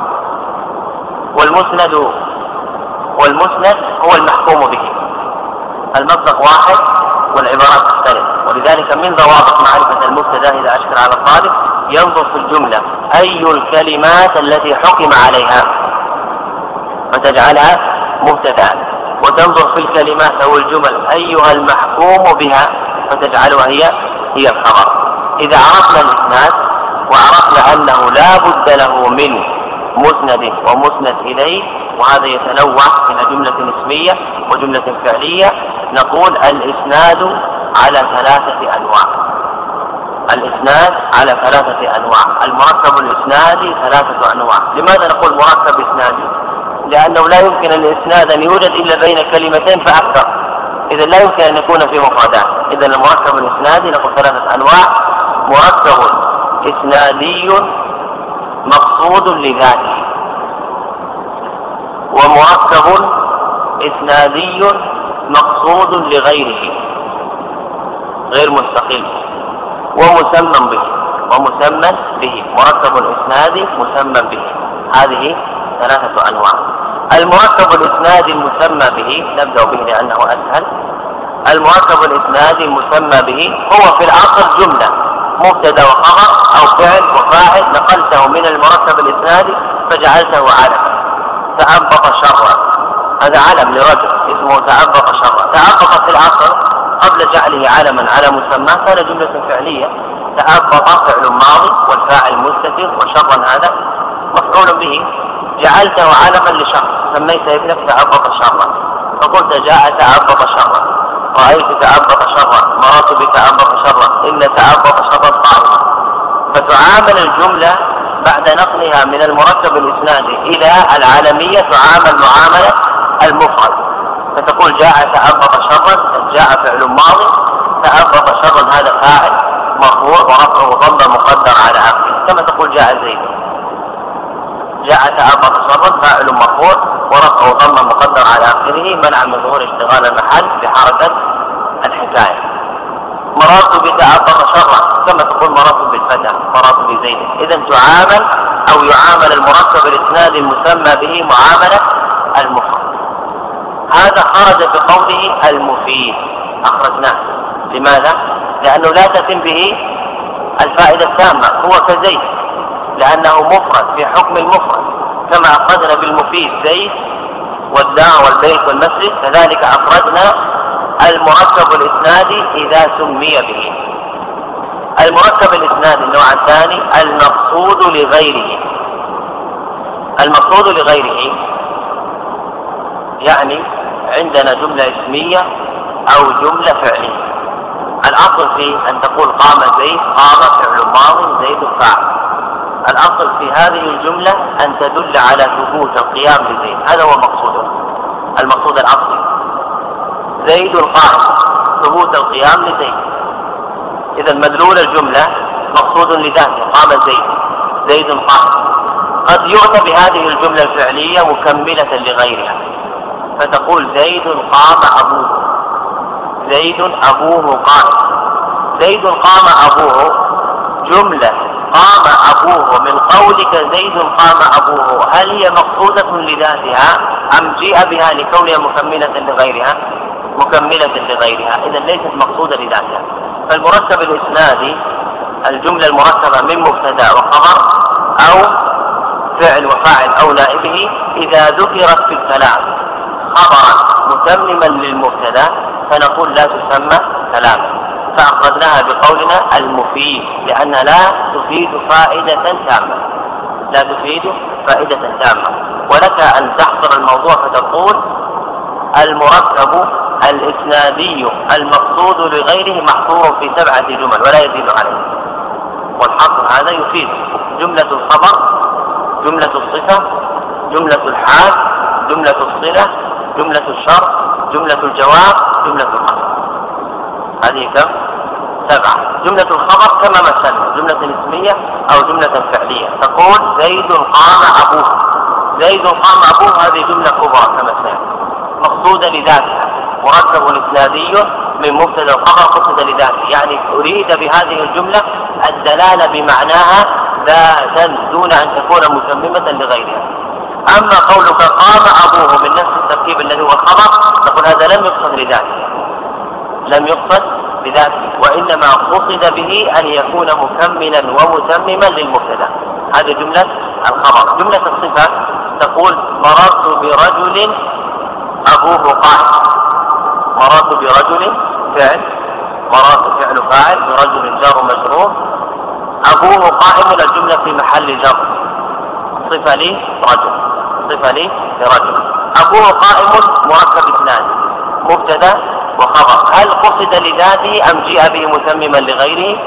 والمسند والمسند هو المحكوم به. المصدر واحد والعبارات تختلف، ولذلك من ضوابط معرفة المبتدا إذا أشكل على الطالب ينظر في الجملة أي الكلمات التي حكم عليها فتجعلها مبتدا، وتنظر في الكلمات أو الجمل أيها المحكوم بها فتجعلها هي هي الخبر. إذا عرفنا الإسناد وعرفنا أنه لا بد له من مسند ومسند إليه، وهذا يتنوع إلى جملة اسمية وجملة فعلية، نقول الإسناد على ثلاثة أنواع. الإسناد على ثلاثة أنواع. المركب الإسنادي ثلاثة أنواع. لماذا نقول مركب إسنادي؟ لأنه لا يمكن الإسناد أن يوجد إلا بين كلمتين فأكثر، إذا لا يمكن أن يكون في مفردات. إذا المركب الإسنادي نقول ثلاثة أنواع: مركب إسنادي مقصود لذاته، ومركب إسنادي مقصود لغيره غير مستقل، ومسمى به ومسمى به. مركب الإسنادي مسمى به. هذه ثلاثة أنواع. المركب الإسنادي المسمى به نبدأ به لأنه أسهل. المركب الإسنادي المسمى به هو في الأصل جملة مبتدا وخبر أو فعل وفاعل، نقلته من المركب الإسنادي فجعلته علما. تعبط شرا، هذا علم لرجل اسمه تعبط شرا. تعبط في الأصل قبل جعله علما على مسمى كان جملة فعلية. تعبط فعل ماضي والفاعل مستتر، وشرا هذا مفعول به. جعلته علما لشخص، سميت ابنك تعبط شرا، فقلت جاء تعبط شرا، رأيت تعبط شرا، مررت بتعبط شرا، إن تعبط شرا قائما. فتعامل الجملة بعد نقلها من المركب الإسنادي إلى العالمية تعامل معاملة المفرد، فتقول جاء تعبط شرا، جاء فعل ماضي، تعبط شرا هذا فاعل مرفوع ورفعه ضمة مقدر على آخره، كما تقول جاء زيد. جاء تعبط شرا فاعل مرفوع ورفعه ضمة مقدر على آخره منع من ظهور اشتغال المحل بحركة الحكاية. مررت بتعبط شرا كما تقول مررت بالفتى، مررت بزيد. إذا تعامل أو يعامل المركب الإسنادي المسمى به معاملة المفرد. هذا خرج بقوله المفيد، أخرجناه. لماذا؟ لأنه لا تتم به الفائدة التامة. هو كزيد لأنه مفرد في حكم المفرد، كما أخرجنا بالمفيد زيد والدار والبيت والمسجد، كذلك أخرجنا المركب الإسنادي إذا سمي به. المركب الإسنادي النوع الثاني المقصود لغيره. المقصود لغيره يعني عندنا جملة اسمية أو جملة فعلية. الأصل في أن تقول قام زيد، قام فعل ماضي، زيد فاعل. الأصل في هذه الجملة أن تدل على ثبوت القيام بزيد، هذا هو مقصوده، المقصود الأصلي. زيد قائم، ثبوت القيام لزيد. إذا مدلول الجملة مقصود لذاته، قام زيد، زيد قائم. قد يؤتى بهذه الجملة الفعلية مكملة لغيرها، فتقول زيد قام أبوه، زيد أبوه قائم. زيد قام أبوه جملة قام أبوه من قولك زيد قام أبوه، هل هي مقصودة لذاتها أم جيء بها لكونها مكملة لغيرها؟ مكملة لغيرها، إذا ليست مقصودة لذاتها. فالمركب الإسنادي الجملة المركبة من مبتدأ وخبر أو فعل وفاعل أو نائبه إذا ذكرت في الكلام خبرا متمما للمبتدأ فنقول لا تسمى كلاما. فأخرجناها بقولنا المفيد لأنها لا تفيد فائدة تامة، لا تفيد فائدة تامة. ولك أن تحصر الموضوع فتقول المركب الإسنادي المقصود لغيره محصور في سبعة جمل ولا يزيد عليه. والحصر هذا يفيد جملة الخبر، جملة الصفة، جملة الحال، جملة الصلة، جملة الشرط، جملة الجواب، جملة القسم. هذه كم؟ سبعة. جملة الخبر كما مثلنا جملة اسمية أو جملة فعلية، تقول زيد قام أبوه، زيد قام أبوه، هذه جملة كبرى كما سيأتي مقصودة لذاتها، مركب إسنادي من مبتدأ وخبر قصد لذاته، يعني أريد بهذه الجملة الدلالة بمعناها ذاتا دون أن تكون متممة لغيرها. أما قولك قام أبوه من نفس التركيب الذي هو الخبر، نقول هذا لم يقصد لذاته، لم يقصد بذاته، وإنما قصد به أن يكون مكملا ومتمما للمبتدأ. هذه جملة الخبر. جملة الصفة تقول مررت برجل أبوه قائم، مررت برجل فعل، مررت فعل فاعل، برجل جار مجرور، أبوه قائم، الجملة في محل جر، صفة لي رجل، صفة لي لرجل. أبوه قائم مركب اثنان مبتدأ وخبر، هل قصد لذاته أم جاء به متمما لغيره؟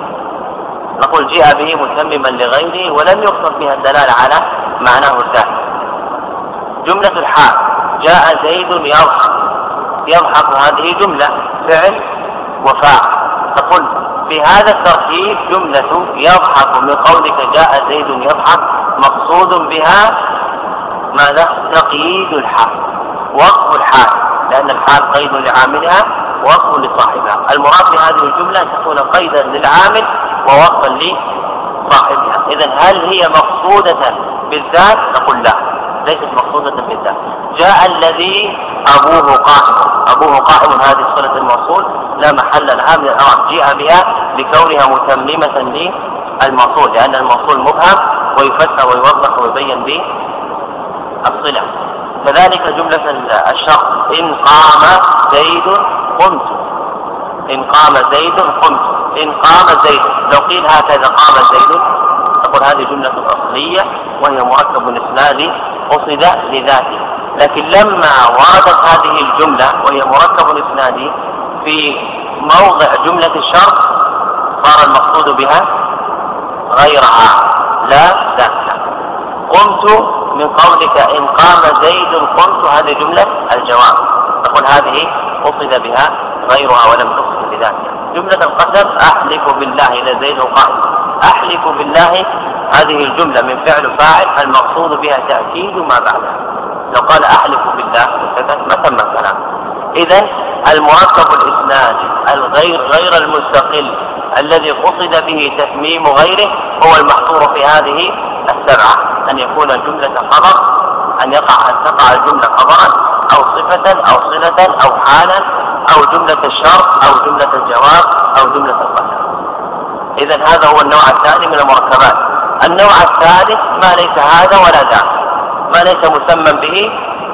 نقول جاء به متمما لغيره ولم يقصد بها الدلالة على معناه الذاتي. جملة الحال جاء زيد يضحك، يضحك هذه جملة فعل وفاعل، تقول في هذا التركيب جملة يضحك من قولك جاء زيد يضحك مقصود بها ماذا؟ تقييد الحال، وصف الحال، لأن الحال قيد لعاملها ووصف لصاحبها. المراد بهذه الجملة أن تكون قيدا للعامل ووصفا لصاحبها. إذن هل هي مقصودة بالذات؟ نقول لا، ليست مقصودة بالذات. جاء الذي أبوه قائم، أبوه قائم هذه صلة الموصول لا محل لها من الإعراب، جاء بها لكونها متممة للموصول، لأن الموصول مبهم ويفسر ويوضح ويبين به الصلة. كذلك جملة الشرط إن قام زيد قمت، إن قام زيد قمت، إن قام زيد. لو قيل هكذا قام زيد تقول هذه جملة أصلية وهي مركب إسنادي قصد لذاته. لكن لما وردت هذه الجملة وهي مركب إسنادي في موضع جملة الشرط صار المقصود بها غيرها لا ذاتها. قمت من قولك إن قام زيد قمت، هذه جملة الجواب، تقول هذه قصد بها غيرها ولم تقصد بذاتها. جملة القسم أحلف بالله إلى زيد قائم، أحلف بالله هذه الجملة من فعل فاعل المقصود بها تأكيد ما بعدها. لو قال أحلف بالله ما تم الكلام. إذن المركب الإسنادي الغير غير المستقل الذي قصد به تتميم غيره هو المحصور في هذه السبعة، أن يكون جملة خبر، أن يقع أن تقع الجملة خبرا أو صفة أو صلة أو حالا أو جملة الشرط أو جملة الجواب أو جملة القسم. إذن هذا هو النوع الثاني من المركبات. النوع الثالث ما ليس هذا ولا ذاك، ما ليس مسمى به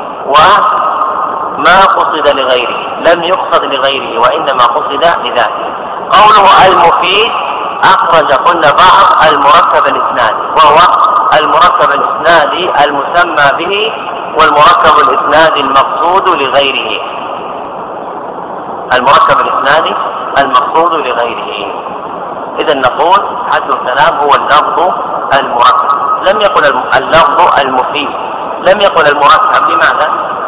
وما قصد لغيره، لم يقصد لغيره وإنما قصد لذاته. قوله المفيد أخرج قلنا بعض المركب الإسنادي، وهو المركب الإسنادي المسمى به والمركب الإسنادي المقصود لغيره. المركب الإسنادي المقصود لغيره. إذن نقول حد الكلام هو اللفظ المركب، لم يقل اللفظ المفيد، لم يقل المركب. لماذا؟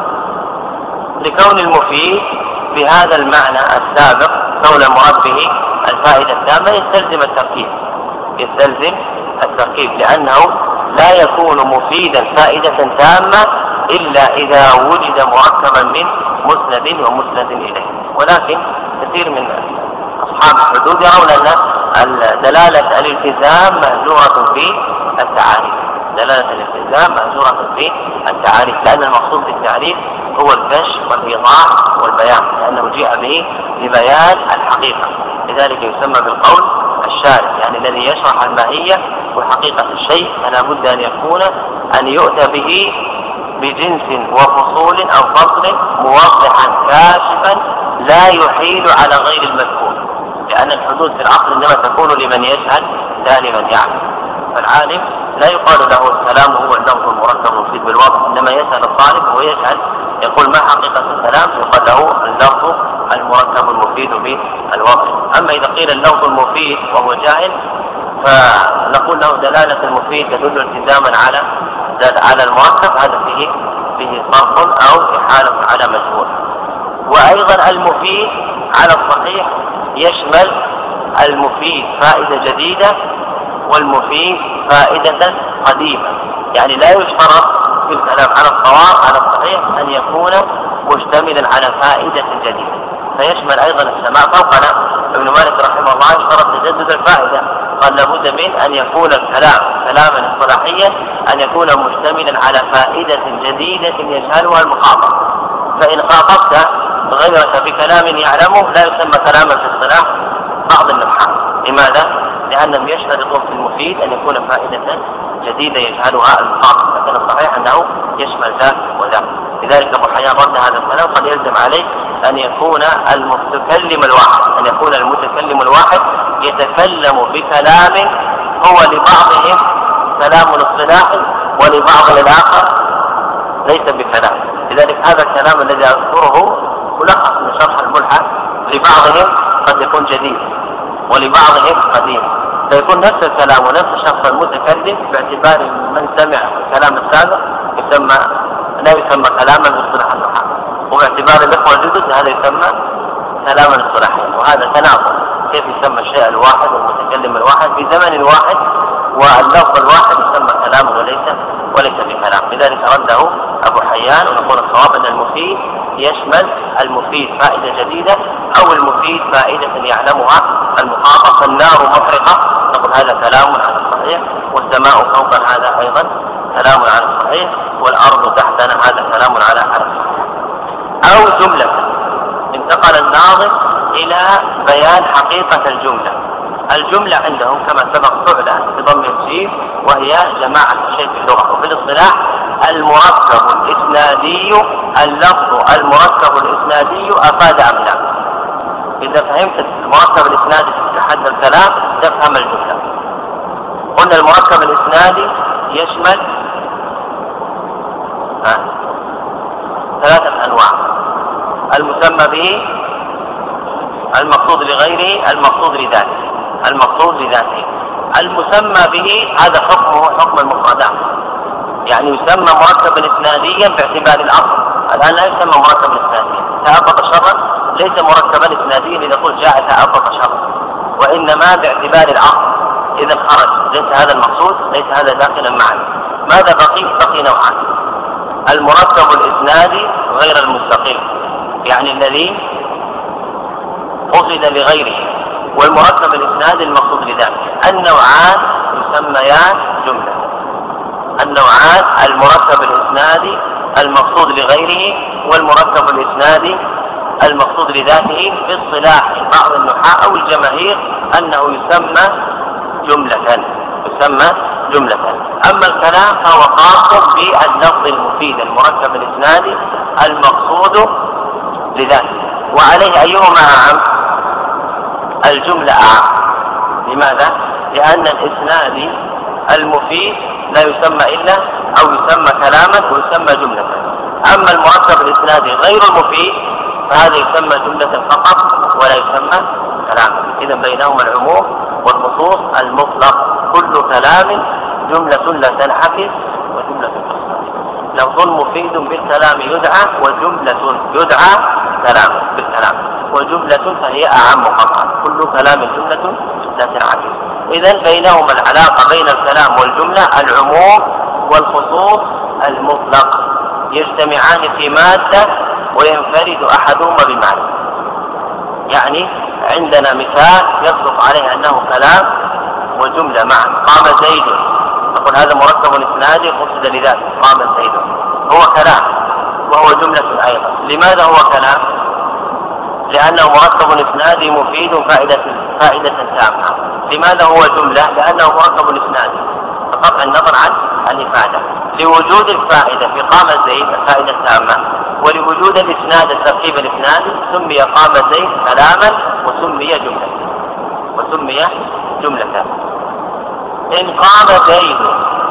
لكون المفيد بهذا المعنى السابق كون المراد به الفائدة التامة يستلزم التركيب، يستلزم التركيب لأنه لا يكون مفيدا فائدة تامة إلا إذا وجد مركبا من مسند ومسند إليه. ولكن كثير من أصحاب الحدود يرون أن دلالة الالتزام مهجورة في التعاريف، دلالة الالتزام مهجورة في التعاريف، لأن المقصود بالتعريف هو الكشف والإيضاح والبيان، لأنه جاء به لبيان الحقيقة، لذلك يسمى بالقول الشارح، يعني الذي يشرح الماهية وحقيقة الشيء. فلا بد أن يكون أن يؤتى به بجنس وفصول أو فصل موضحا كاشفا لا يحيل على غير المذكور، لأن الحدود في العقل إنما تكون لمن يجهل لا لمن يعلم. فالعالم لا يقال له الكلام هو اللفظ المركب المفيد بالوضع، إنما يسأل الطالب وهو يجهل يقول ما حقيقة الكلام، يقال له اللفظ المركب المفيد بالوضع. أما إذا قيل اللفظ المفيد وهو جاهل فنقول له دلالة المفيد تدل التزاما على على المركب، هذا فيه فيه صرف أو إحالة على مجهول. وأيضا المفيد على الصحيح يشمل المفيد فائدة جديدة والمفيد فائدة قديمة، يعني لا يشترط في الكلام على الصواب على الصحيح أن يكون مشتملا على فائدة جديدة، فيشمل أيضا السماع. فوقنا ابن مالك رحمه الله اشترط تجدد الفائدة، قال لابد من أن يكون الكلام كلاما اصطلاحيا أن يكون مشتملا على فائدة جديدة يجهلها المخاطب. فإن خاطبت غيرك بكلام يعلمه لا يسمى كلاما في اصطلاح بعض النحاة. لماذا؟ لأنهم يشترطون في المفيد أن يكون فائدة جديدة يجهلها المخاطب، لكن الصحيح أنه يشمل ذاك وذاك. لذلك أبو حيان رد هذا الكلام قد يلزم عليه أن يكون المتكلم الواحد أن يكون المتكلم الواحد يتكلم بكلام هو لبعضهم كلام اصطلاحي ولبعض الآخر ليس بكلام. لذلك هذا الكلام الذي أذكره ملخص من شرح الملحة، لبعضهم قد يكون جديد ولبعضهم قديم، فيكون نفس الكلام ونفس الشخص المتكلم باعتبار من سمع الكلام السابق يسمى لا يسمى كلاما باصطلاح النحاة، وباعتبار الإخوة الجدد هذا يسمى كلاما اصطلاحيا. وهذا تناقض، كيف يسمى الشيء الواحد والمتكلم الواحد في زمن واحد واللفظ الواحد يسمى كلام وليس وليس بكلام. لذلك رده أبو حيان، ونقول الصواب أن المفيد يشمل المفيد فائدة جديدة أو المفيد فائدة يعلمها المخاطب. فالنار محرقة نقول هذا كلام على الصحيح، والسماء فوق هذا أيضا كلام على الصحيح، والأرض تحتنا هذا كلام على الصحيح. أو جملة انتقل الناظم إلى بيان حقيقة الجملة. الجملة عندهم كما سبق فعلا بضم الجيم، وهي جماعة الشيء في اللغة، وفي الاصطلاح المركب الإسنادي اللفظ المركب الإسنادي أفاد أم لا. إذا فهمت المركب الإسنادي في حد الكلام تفهم الجملة. قلنا المركب الإسنادي يشمل ها ثلاثة أنواع: المسمى به، المقصود لغيره، المقصود لذاته. المقصود لذاته المسمى به هذا حكمه حكم المفردات، يعني يسمى مركبا إسناديا باعتبار الأصل. الآن لا يسمى مركبا إسناديا. تأبط شرا ليس مركبا إسناديا إذا قلت جاء تأبط شرا، وإنما باعتبار الأصل. إذا خرج ليس هذا المقصود، ليس هذا داخلا معنا. ماذا بقي؟ بقي نوعان: المركب الإسنادي غير المستقل، يعني الذي قصد لغيره، والمركب الإسنادي المقصود لذاته. النوعان يسميان جملة. النوعان المركب الإسنادي المقصود لغيره والمركب الإسنادي المقصود لذاته في اصطلاح بعض النحاة أو الجماهير أنه يسمى جملة يسمى جملة. أما الكلام فهو خاص باللفظ المفيد المركب الإسنادي المقصود لذاته، وعليه أيهما أعم؟ الجملة أعم. لماذا؟ لأن الإسنادي المفيد لا يسمى إلا أو يسمى كلاما ويسمى جملة. أما المركب الإسنادي غير المفيد فهذا يسمى جملة فقط ولا يسمى كلاما. إذا بينهما العموم والخصوص المطلق. كل كلام جملة لا تنعكس وجملة تصدر. لفظ مفيد بالكلام يدعى، وجملة يدعى كلام بالكلام، وجملة فهي أعم قطعا. كل كلام جملة لا تنعكس. إذن بينهما العلاقة بين الكلام والجملة العموم والخصوص المطلق، يجتمعان في مادة وينفرد أحدهما بمعنى. يعني عندنا مثال يصدق عليه أنه كلام وجملة معا. قام زيد، نقول هذا مركب إسنادي قصد لذاته قام زيد، هو كلام وهو جملة أيضا. لماذا هو كلام؟ لأنه مركب إسنادي مفيد فائدة فائدة تامة. لماذا هو جملة؟ لأنه مركب إسنادي بقطع النظر عن الإفادة، لوجود الفائدة في قام زيد فائدة تامة، ولوجود الإسناد التركيب الإسنادي سمي قام زيد كلاما وسمي جملة وسمي جملة. إن قام زيد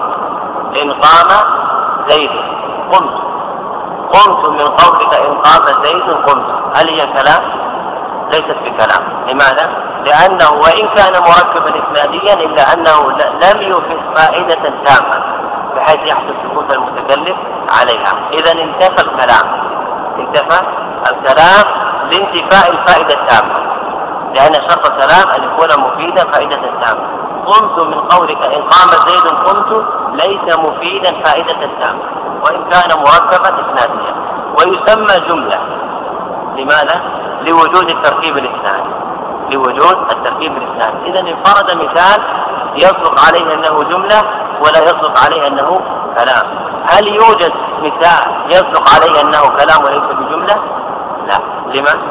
إن قام زيد قمت قمت من قولك إن قام زيد قمت، هل هي كلام؟ ليست بكلام. لماذا؟ لأنه وإن كان مركبا إسناديا إلا أنه لم يفد فائدة تامة بحيث يحدث سقوط المتكلم عليها. إذا انتفى الكلام انتفى الكلام لانتفاء الفائدة التامة، لأن شرط الكلام أن يكون مفيدا فائدة تامة. قمت من قولك إن قام زيد قمت ليس مفيدا فائدة تامة وإن كان مركبا إسناديا، ويسمى جملة. لماذا؟ لوجود التركيب الإسنادي لوجود التركيب الإسنادي. إذا انفرد مثال يصدق عليه أنه جملة ولا يصدق عليه أنه كلام. هل يوجد مثال يصدق عليه أنه كلام وليس بجملة؟ لا. لما؟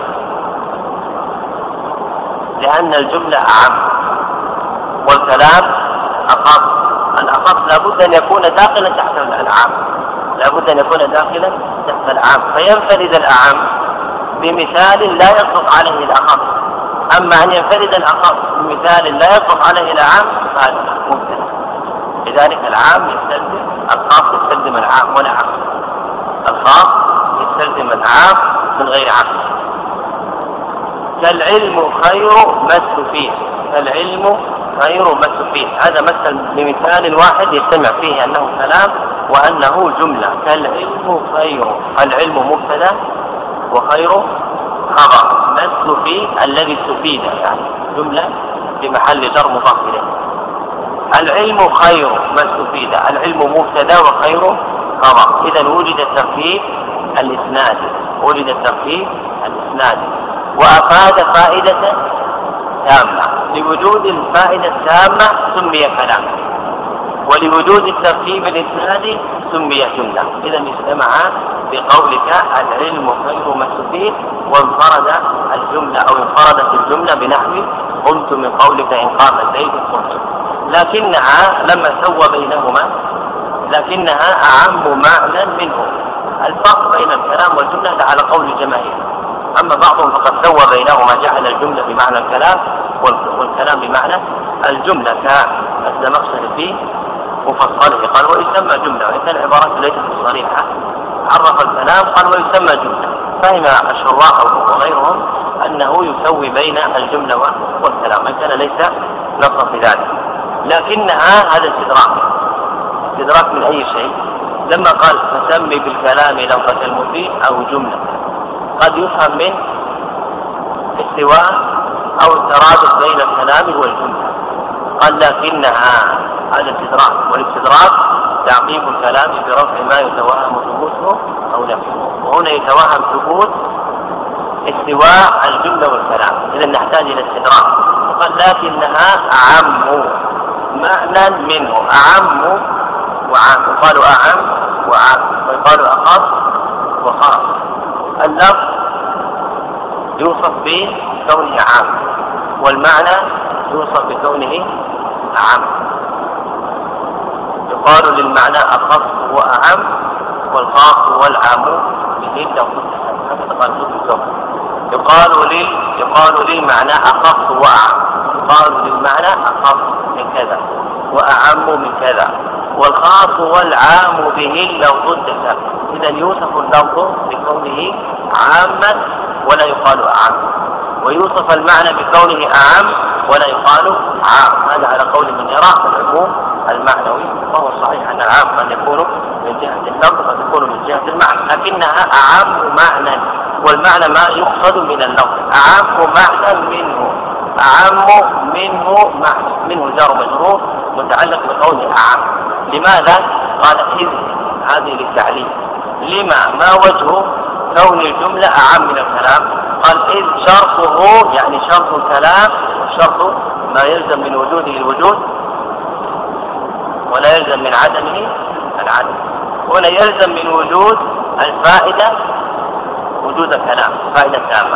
لأن الجملة أعم والكلام أخف. الأخف لابد أن يكون داخلا تحت العام لابد أن يكون داخلا تحت العام فينفرد الأعم بمثال لا يصدق عليه الأخف. أما أن ينفرد الأخف بمثال لا يصدق عليه العام هذا ممكن. لذلك العام يستلزم الخاص يستلزم العام ولا عام. الخاص يستلزم العام من غير عام. كالعلم خير ما استفيد كالعلم خير ما استفيد هذا مثل بمثال واحد يجتمع فيه أنه كلام وأنه جملة. كالعلم خير، العلم مبتدا وخير خبر، ما استفيد الذي استفيد يعني جملة في محل جر مضاف إليه. العلم خير ما استفيد، العلم مبتدا وخير خبر. إذا وجد التركيب الإسنادي وجد التركيب الإسنادي وأفاد فائدة تامة. لوجود الفائدة التامة سمي كلام، ولوجود التركيب الإسنادي سمي جملة. إذا اجتمع بقولك العلم خير ما استفيد وانفرد الجملة أو انفردت الجملة بنحو قمت من قولك إن قام زيد قمت. لكنها لما سوى بينهما لكنها أعم معنى منه. الفرق بين الكلام والجملة على قول الجماهير. أما بعضهم فقد سوى بينهما جعل الجملة بمعنى الكلام والكلام بمعنى الجملة كالزمخشري في مفصله قال ويسمى جملة، وإن كان العبارات ليست صريحة عرف الكلام قال ويسمى جملة. فهم الشراح وغيرهم أنه يسوي بين الجملة والكلام إن كان ليس نصا في ذلك. لكنها هذا استدراك استدراك من أي شيء. لما قال فسمي بالكلام لفظة المفيد أو جملة قد يفهم من استواء أو الترادف بين الكلام والجملة. قال لكنها هذا استدراك، والاستدراك تعقيب الكلام برفع ما يتوهم ثبوته أو نفيه، وهنا يتوهم ثبوت استواء الجملة والكلام. إذا نحتاج إلى استدراك. قال لكنها أعم معنى منه، أعم وعام. يقال أعم وعام ويقال أخص وخاص. اللفظ يوصف بكونه عام، والمعنى يوصف بكونه عام. يقال للمعنى أخص وأعم، والخاص والعام به يقال لل يقال للمعنى أخص وأعم، يقال للمعنى أخص من كذا وأعم من كذا، والخاص والعام به لو ضد. إذا يوصف اللفظ بكونه عاما ولا يقال أعم، ويوصف المعنى بكونه أعم ولا يقال عام. هذا على قول من يرى العموم المعنوي، وهو الصحيح أن العام قد يكون من جهة اللفظ قد يكون من جهة المعنى، لكنها أعم معنى، والمعنى ما يقصد من اللفظ. أعم معنى منه، أعم منه معنى، منه جار مجرور متعلق بقوله أعم. لماذا؟ قال إذ، هذه للتعليل. لما؟ ما وجه كون الجملة أعم من الكلام؟ قال إذ شرطه، يعني شرط الكلام، شرط ما يلزم من وجوده الوجود ولا يلزم من عدمه العدم، ولا يلزم من وجود الفائدة وجود الكلام فائدة تامة،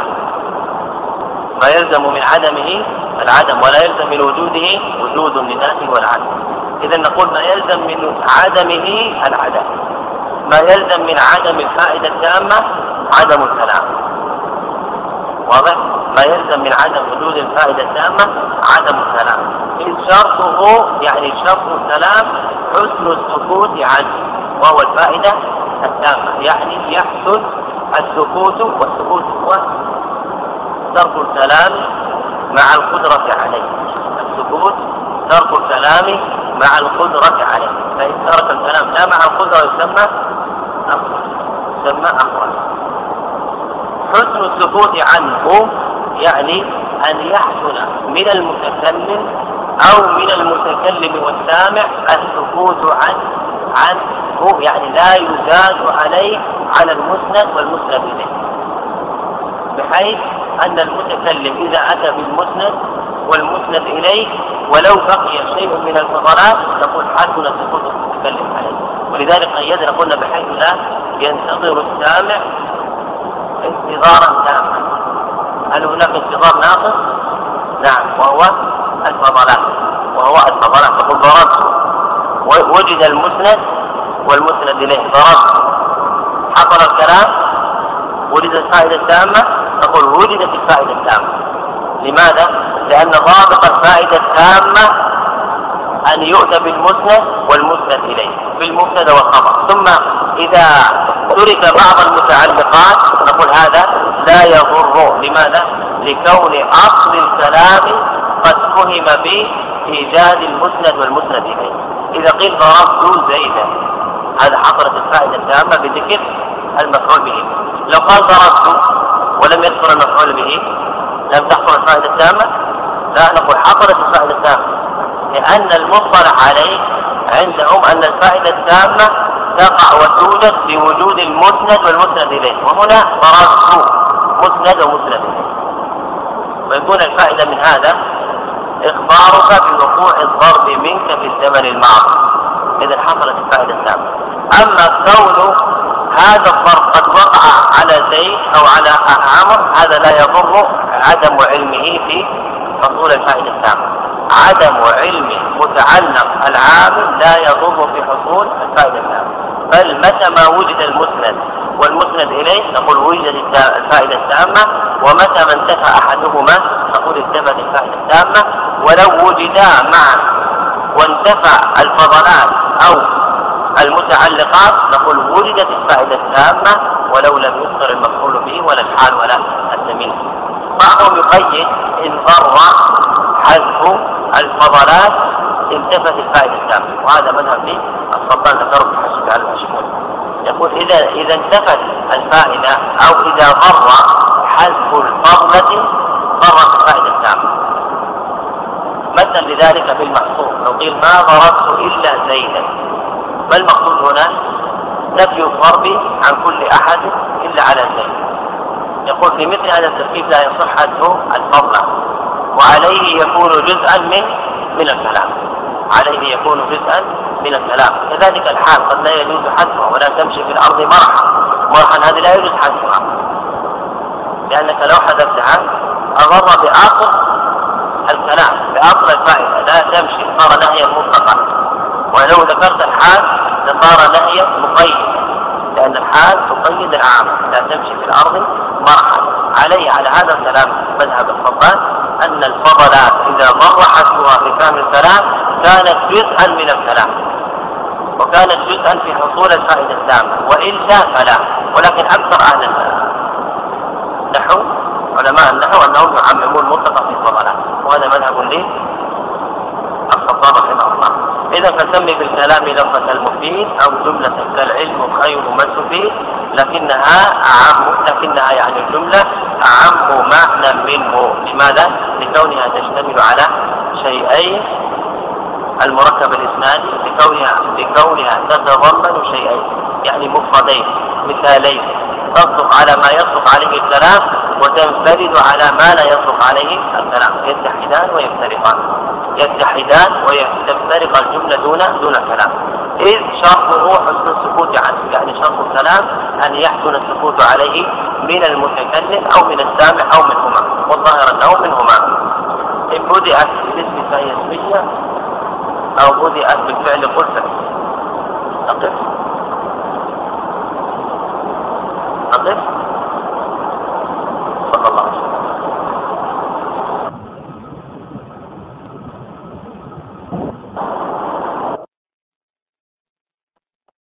ما يلزم من عدمه العدم ولا يلزم من وجوده وجود لذاته والعدم. إذا نقول ما يلزم من عدمه العدم، ما يلزم من عدم الفائدة التامة عدم الكلام، واضح؟ ما يلزم من عدم وجود الفائدة التامة عدم الكلام. إذ شرطه، يعني شرط الكلام حسن السكوت عنه، وهو الفائدة التامة، يعني يحسن السكوت، والسكوت هو ترك الكلام مع القدرة عليه. السكوت ترك الكلام مع القدرة عليه، فإن ترك الكلام لا مع القدرة يسمى أخرج، يسمى أخرج. حسن السكوت عنه يعني أن يحسن من المتكلم أو من المتكلم والسامع السكوت عن عنه، يعني لا يزاد عليه على المسند والمسند إليه، بحيث أن المتكلم إذا أتى بالمسند والمسند إليه ولو بقي شيء من الفضلات نقول حسن السكوت المتكلم عليه. ولذلك قيدنا قلنا بحيث لا ينتظر السامع انتظارا تاما. هل هناك انتظار ناقص؟ نعم، وهو الفضلات، وهو الفضلات. تقول ضربت ووجد المسند والمسند إليه، ضربت حصل الكلام وجد الفائدة التامة، تقول وجدت الفائدة التامة. لماذا؟ لأن ضابط الفائدة التامة أن يؤتى بالمسند والمسند إليه بالمبتدا والخبر، ثم إذا ترك بعض المتعلقات نقول هذا لا يضر. لماذا؟ لكون أصل الكلام قد فهم بإيجاد المسند والمسند إليه. إذا قيل ضربت زيدا هذا حصلت الفائدة التامة بذكر المفعول به. لو قال ضربت ولم يذكر المفعول به لم تحصل الفائدة التامة؟ لا، نقول حصلت الفائدة التامة، لأن المصطلح عليه عندهم أن الفائدة التامة تقع وتوجد بوجود المسند والمسند إليه، وهنا ضربت مسند ومسند إليه، ويكون الفائدة من هذا إخبارك بوقوع الضرب منك في الزمن الماضي، إذا حصلت الفائدة التامة. أما كون هذا الضرب قد وقع على زيد أو على عمرو هذا لا يضر عدم علمه في حصول الفائدة التامة. عدم علم متعلق العامل لا يضر في حصول الفائدة التامة، بل متى ما وجد المسند والمسند إليه نقول وجدت الفائدة التامة، ومتى ما انتفى أحدهما نقول انتفت الفائدة التامة. ولو وجدا معا وانتفى الفضلات أو المتعلقات نقول وجدت الفائدة التامة ولو لم يذكر المفعول به ولا الحال ولا التمييز. بعضهم يقيد إن ضر حذف الفضلات انتفت الفائدة التامة، وهذا مذهب لي الصبان ذكره في حسب على المشمول. يقول إذا إذا انتفت الفائدة أو إذا ضر حذف الفضلة ضرت الفائدة التامة. مثل لذلك بالمحصور لو قيل ما ضربت إلا زيدا، ما المقصود هنا؟ نفي الضرب عن كل أحد إلا على زيد. يقول في مثل هذا التركيب لا يصح حذف الفضلة، وعليه يكون جزءا من من الكلام، عليه يكون جزءا من الكلام. كذلك الحال قد لا يجوز حذفها، ولا تمشي في الأرض مرحا، مرحا هذه لا يجوز حذفها. لأنك لو حذفتها أضر بأصل الكلام، بأصل الفائدة، لا تمشي، صار نهيا مطلقا. ولو ذكرت الحال لصار نهيا مقيد، لأن الحال تقيد العام، لا تمشي في الأرض مرحا. عليه على هذا الكلام مذهب الخطاب أن الفضلات إذا مر حسبها في فهم الكلام كانت جزءا من الكلام، وكانت جزءا في حصول الفائدة التامة، وإلا فلا. ولكن أكثر أهل النحو علماء النحو أنهم يعممون مطلقا في الفضلات، وهذا مذهب لي الخطاب رحمه الله. إذا فسمي بالكلام لفظة المفيد أو جملة كالعلم خير ما استفيد، لكنها أعم، لكنها يعني الجملة أعم معنى منه. لماذا؟ لكونها تشتمل على شيئين، المركب الإسنادي لكونها, لكونها تتضمن شيئين يعني مفردين مثالين، تصدق على ما يصدق عليه الكلام وتنفرد على ما لا يصدق عليه الكلام، يتحدان ويفترقان، يتحدان ويفترق الجملة دون دون الكلام. إذ شرطه حسن السكوت عنه، يعني شرط الكلام أن يحسن السكوت عليه من المتكلم أو من السامع أو منهما، والظاهر أنه منهما. إن بدأت بالاسم فهي اسمية أو بدأت بالفعل قلت